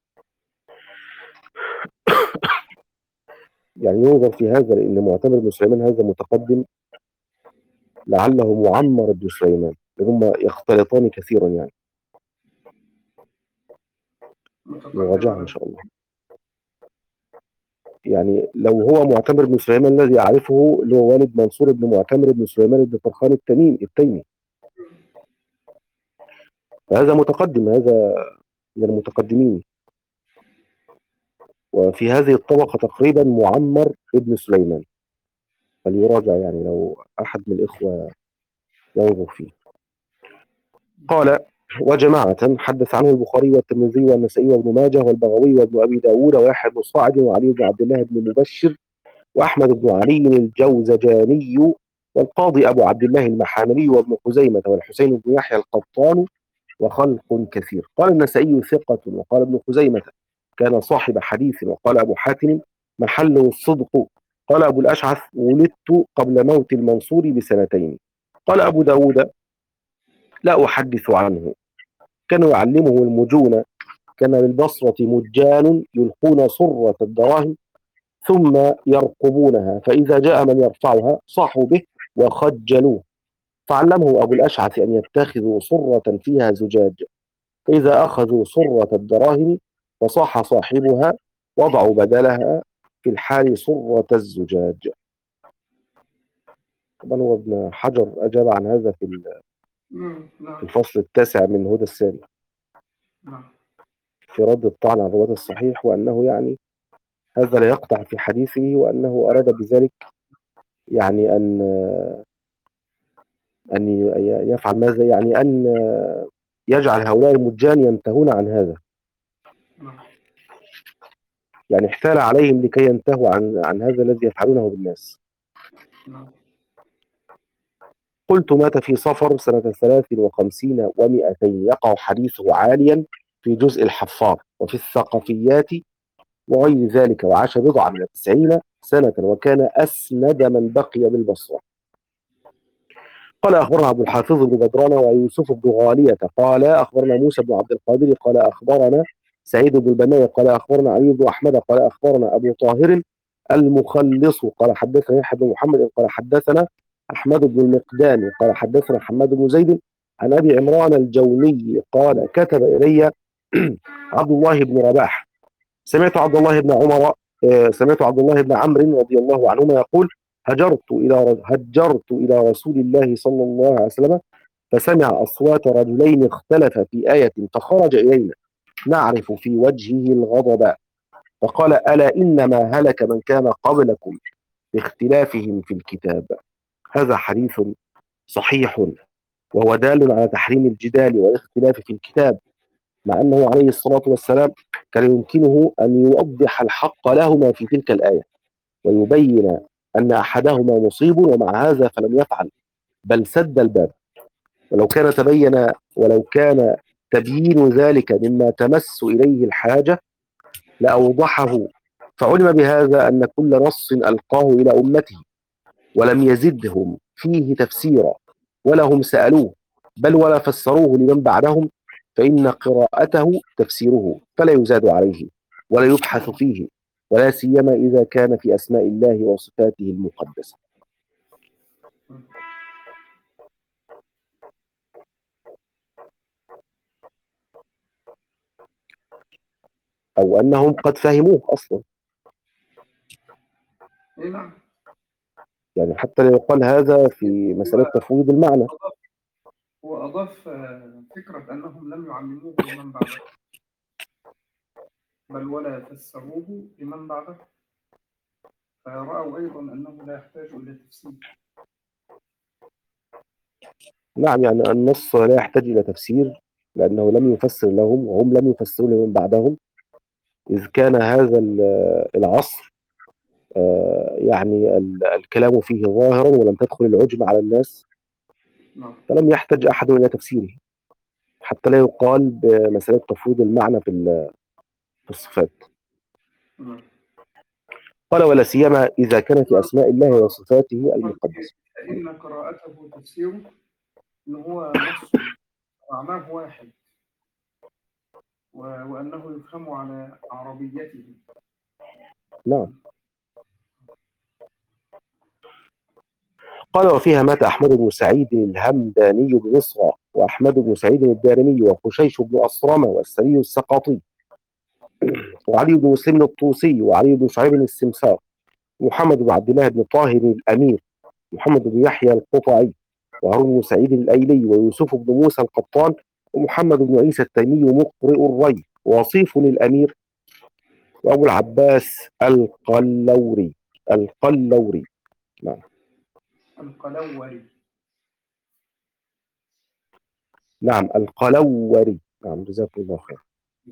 يعني ينظر في هذا، لأن معتمر بن سليمان هذا متقدم لعله معمر بن سليمان، هم يختلطان كثيرا يعني. نراجعها إن شاء الله. يعني لو هو معتمر بن سليمان الذي أعرفه اللي هو والد منصور بن معتمر بن سليمان بن طرخان التميم التيمي، فهذا متقدم، هذا من المتقدمين. وفي هذه الطبقة تقريبا معمر ابن سليمان، فليراجع يعني لو أحد من الإخوة ينظر فيه. قال وجماعة حدث عنه البخاري والترمذي والنسائي وابن ماجه والبغوي وابن أبي داود ويحيى بن صاعد وعلي بن عبد الله بن مبشر وأحمد بن علي الجوزجاني والقاضي أبو عبد الله المحاملي وابن خزيمة والحسين بن يحيى القطان وخلق كثير. قال النسائي ثقة، وقال ابن خزيمة كان صاحب حديث، وقال أبو حاتم محله الصدق. قال أبو الأشعث ولدت قبل موت المنصور بسنتين. قال أبو داود لا أحدث عنه، كانوا يعلمه المجون، كان بالبصرة مجان يلقون صرة الدراهم ثم يرقبونها، فإذا جاء من يرفعها صاحوا به وخجلوه، فعلمه أبو الأشعث أن يتخذوا صرة فيها زجاج، فإذا أخذوا صرة الدراهم فصاح صاحبها وضعوا بدلها في الحال صرة الزجاج. طبعا هو ابن حجر أجاب عن هذا في مم. نعم. الفصل التاسع من هدى الساري نعم. في رد الطعن على الرواة الصحيح، وأنه يعني هذا لا يقطع في حديثه، وأنه أراد بذلك يعني أن أن يفعل ماذا، يعني أن يجعل هؤلاء المجان ينتهون عن هذا، نعم. يعني احتال عليهم لكي ينتهوا عن عن هذا الذي يفعلونه بالناس. نعم. قلت مات في صفر سنة ثلاث وخمسين ومائتين، يقع حديثه عاليا في جزء الحفار وفي الثقفيات وغير ذلك، وعاش بضعا من تسعين سنة وكان أسند من بقي بالبصرة. قال أخبرنا عبد الحافظ بن بدران ويوسف بن غالية قال أخبرنا موسى بن عبد القادر قال أخبرنا سعيد بن البناء قال أخبرنا علي بن أحمد قال أخبرنا أبو طاهر المخلص قال حدثنا يحيى بن محمد قال حدثنا أحمد بن المقدام قال حدثنا حماد بن زيد عن أبي عمران الجوني قال كتب إلي عبد الله بن رباح سمعت عبد الله بن عمر سمعت عبد الله بن عمرو رضي الله عنهما يقول هجرت إلى هجرت إلى رسول الله صلى الله عليه وسلم فسمع أصوات رجلين اختلف في آية فخرج إلينا نعرف في وجهه الغضب فقال ألا إنما هلك من كان قبلكم باختلافهم في الكتاب. هذا حديث صحيح وهو دال على تحريم الجدال والاختلاف في الكتاب، مع أنه عليه الصلاة والسلام كان يمكنه أن يوضح الحق لهما في تلك الآية ويبين أن أحدهما مصيب، ومع هذا فلم يفعل بل سد الباب، ولو كان تبين ولو كان تبيين ذلك مما تمس إليه الحاجة لأوضحه، فعلم بهذا أن كل نص ألقاه إلى أمته ولم يزدهم فيه تفسيرا ولا هم سألوه بل ولا فسروه لمن بعدهم فإن قراءته تفسيره فلا يزاد عليه ولا يبحث فيه، ولا سيما إذا كان في أسماء الله وصفاته المقدسة. أو أنهم قد فهموه أصلا، نعم. يعني حتى لا يقال هذا في مسألة تفويض المعنى. هو أضاف فكرة أنهم لم يعلموه لمن بعده بل ولا فسروه لمن بعده، فرأوا أيضا أنه لا يحتاج إلى تفسير. نعم، يعني النص لا يحتاج إلى تفسير لأنه لم يفسر لهم وهم لم يفسروا لمن بعدهم، إذ كان هذا العصر يعني الكلام فيه ظاهرا ولم تدخل العجمة على الناس، فلم يحتاج أحد إلى تفسيره، حتى لا يقال بمسألة تفويض المعنى في الصفات. قال ولا سيما إذا كانت في أسماء الله وصفاته المقدسة. فإن قراءته تفسيره إن هو نص معناه واحد وأنه يفهم على عربيته. نعم. قال وفيها مات أحمد بن سعيد الهمداني بمصر وأحمد بن سعيد الدارمي وخشيش بن أصرمة والسري السقاطي وعلي بن مسلم الطوسي وعلي بن شعيب السمسار ومحمد بن عبد الله بن طاهر الأمير محمد بن يحيى القطعي وهارون بن سعيد الأيلي ويوسف بن موسى القطان ومحمد بن عيسى التيمي مقرئ الري ووصيف الأمير وأبو العباس القلوري القلوري نعم القلوري نعم القلوري نعم جزاكم الله خير.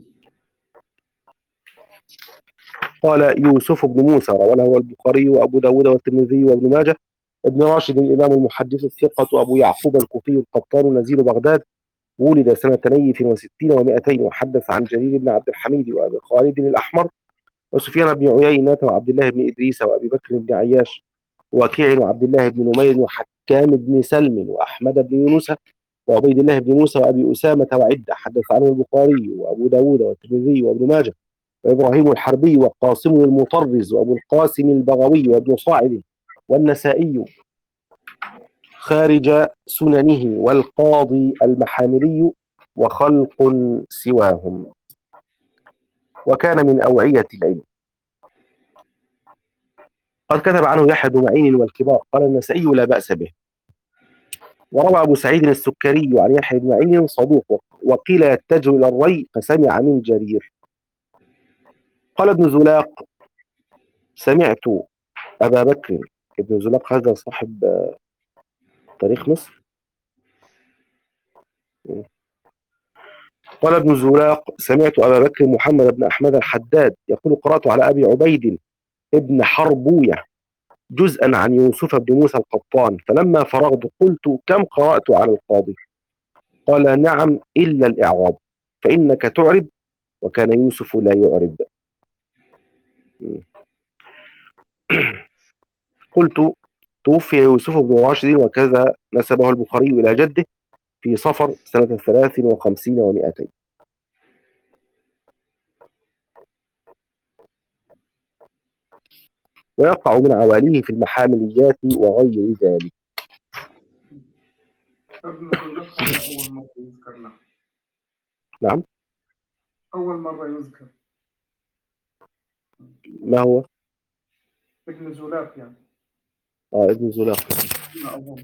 قال يوسف بن موسى رواه البخاري وأبو داود والترمذي وابن ماجه. ابن راشد الإمام المحدث الثقة أبو يعقوب الكوفي القطان نزيل بغداد ولد سنة نيف وستين ومائتين وحدث عن جرير بن عبد الحميد وأبي خالد الأحمر وسفيان بن عيينة وعبد الله بن إدريس وأبي بكر بن عياش ووكيع وعبد الله بن نمير وحكام بن سلم وأحمد بن يونس وعبيد الله بن موسى وأبي أسامة وعدة حدث عنه البخاري وأبو داود والترمذي وابن ماجه وإبراهيم الحربي وقاسم المطرز وأبو القاسم البغوي وابن صاعد والنسائي خارج سننه والقاضي المحاملي وخلق سواهم، وكان من أوعية العلم. قد كتب عنه يحيى بن معين والكبار. قال النسائي لا بأس به. وروى أبو سعيد السكري عن يحيى بن معين صدوق، وقيل يتجه إلى الري فسمع من جرير. قال ابن زلاق سمعت أبا بكر. ابن زلاق هذا صاحب تاريخ مصر. قال ابن زلاق سمعت أبا بكر محمد بن أحمد الحداد يقول قرأت على أبي عبيد ابن حربوية جزءا عن يوسف بن موسى القطان، فلما فرغت قلت كم قرأت على القاضي؟ قال نعم إلا الإعراب، فإنك تعرب وكان يوسف لا يعرب. قلت توفي يوسف بن راشد وكذا نسبه البخاري إلى جده في صفر سنة ثلاث وخمسين ومائتين. ويقع من عواليه في المحامليات وغير ذلك. ابن زلاق أول مرة يذكر له. نعم. أول مرة يذكر. ما هو؟ ابن زلاق يعني. آه ابن زلاق. أظن.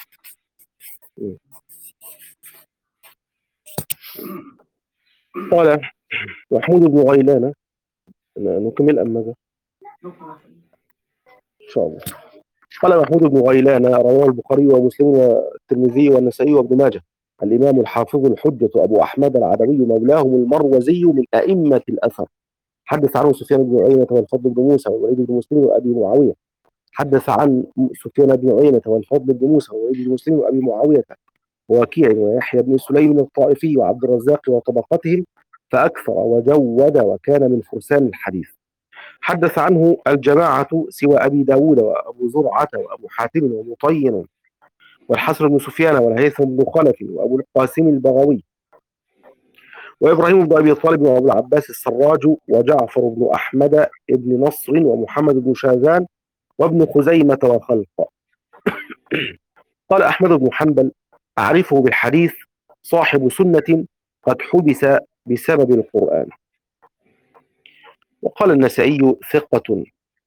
قال محمود بن غيلان. نكمل أم ماذا؟ إن شاء الله. قال محمود بن غيلان رواه البخاري ومسلم والترمذي والنسائي وابن ماجه. الإمام الحافظ الحجة أبو أحمد العدوي مولاهم المروزي من أئمة الأثر. حدث عنه سفيان بن عيينة والفضل بن موسى والوليد بن مسلم وأبي معاوية. حدث عن سفيان بن عيينة والفضل بن موسى والوليد بن مسلم وأبي معاوية ووكيع ويحيى بن سليم الطائفي وعبد الرزاق وطبقتهم فأكثر وجود وكان من فرسان الحديث. حدث عنه الجماعة سوى أبي داود وأبو زرعة وأبو حاتم ومطين والحسن بن سفيان والهيثم بن خلف وأبو القاسم البغوي وإبراهيم بن أبي طالب وأبو العباس السراج وجعفر بن أحمد بن نصر ومحمد بن شاذان وابن خزيمة وخلق. قال أحمد بن حنبل أعرفه بالحديث صاحب سنة قد حبس بسبب القرآن. وقال النسائي ثقة.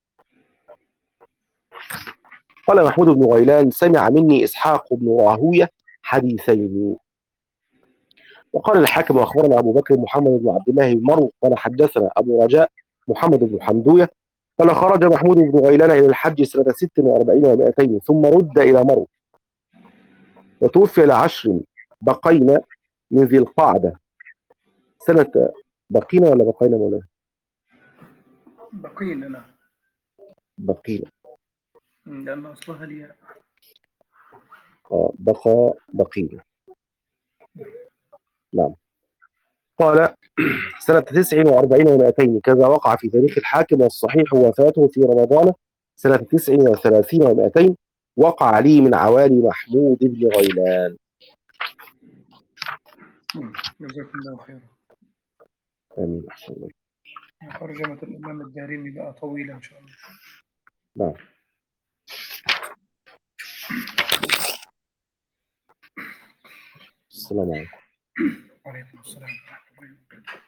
قال محمود بن غيلان سمع مني إسحاق بن راهوية حديثين. وقال الحاكم وأخبرنا أبو بكر محمد بن عبد الله بن مرو قال حدثنا أبو رجاء محمد بن حمدوية قال خرج محمود بن غيلان إلى الحج سنة ست وأربعين ومائتين ثم رد إلى مرو وتوفي لعشر بقينا من ذي القعدة سنة. بقينا ولا بقينا مولانا؟ بقينا. لا بقينا لأن أصلها لي. آه بقى بقينا. نعم. قال سنة تسع وأربعين ومائتين كذا وقع في تاريخ الحاكم والصحيح وفاته في رمضان سنة تسع وثلاثين ومائتين وقع لي من عوالي محمود بن غيلان. جزاكم الله خيرا. آمين. أحسن الله. ترجمة الإمام الدارمي بقى طويلة إن شاء الله. نعم. السلام عليكم. وعليكم السلام ورحمة الله وبركاته.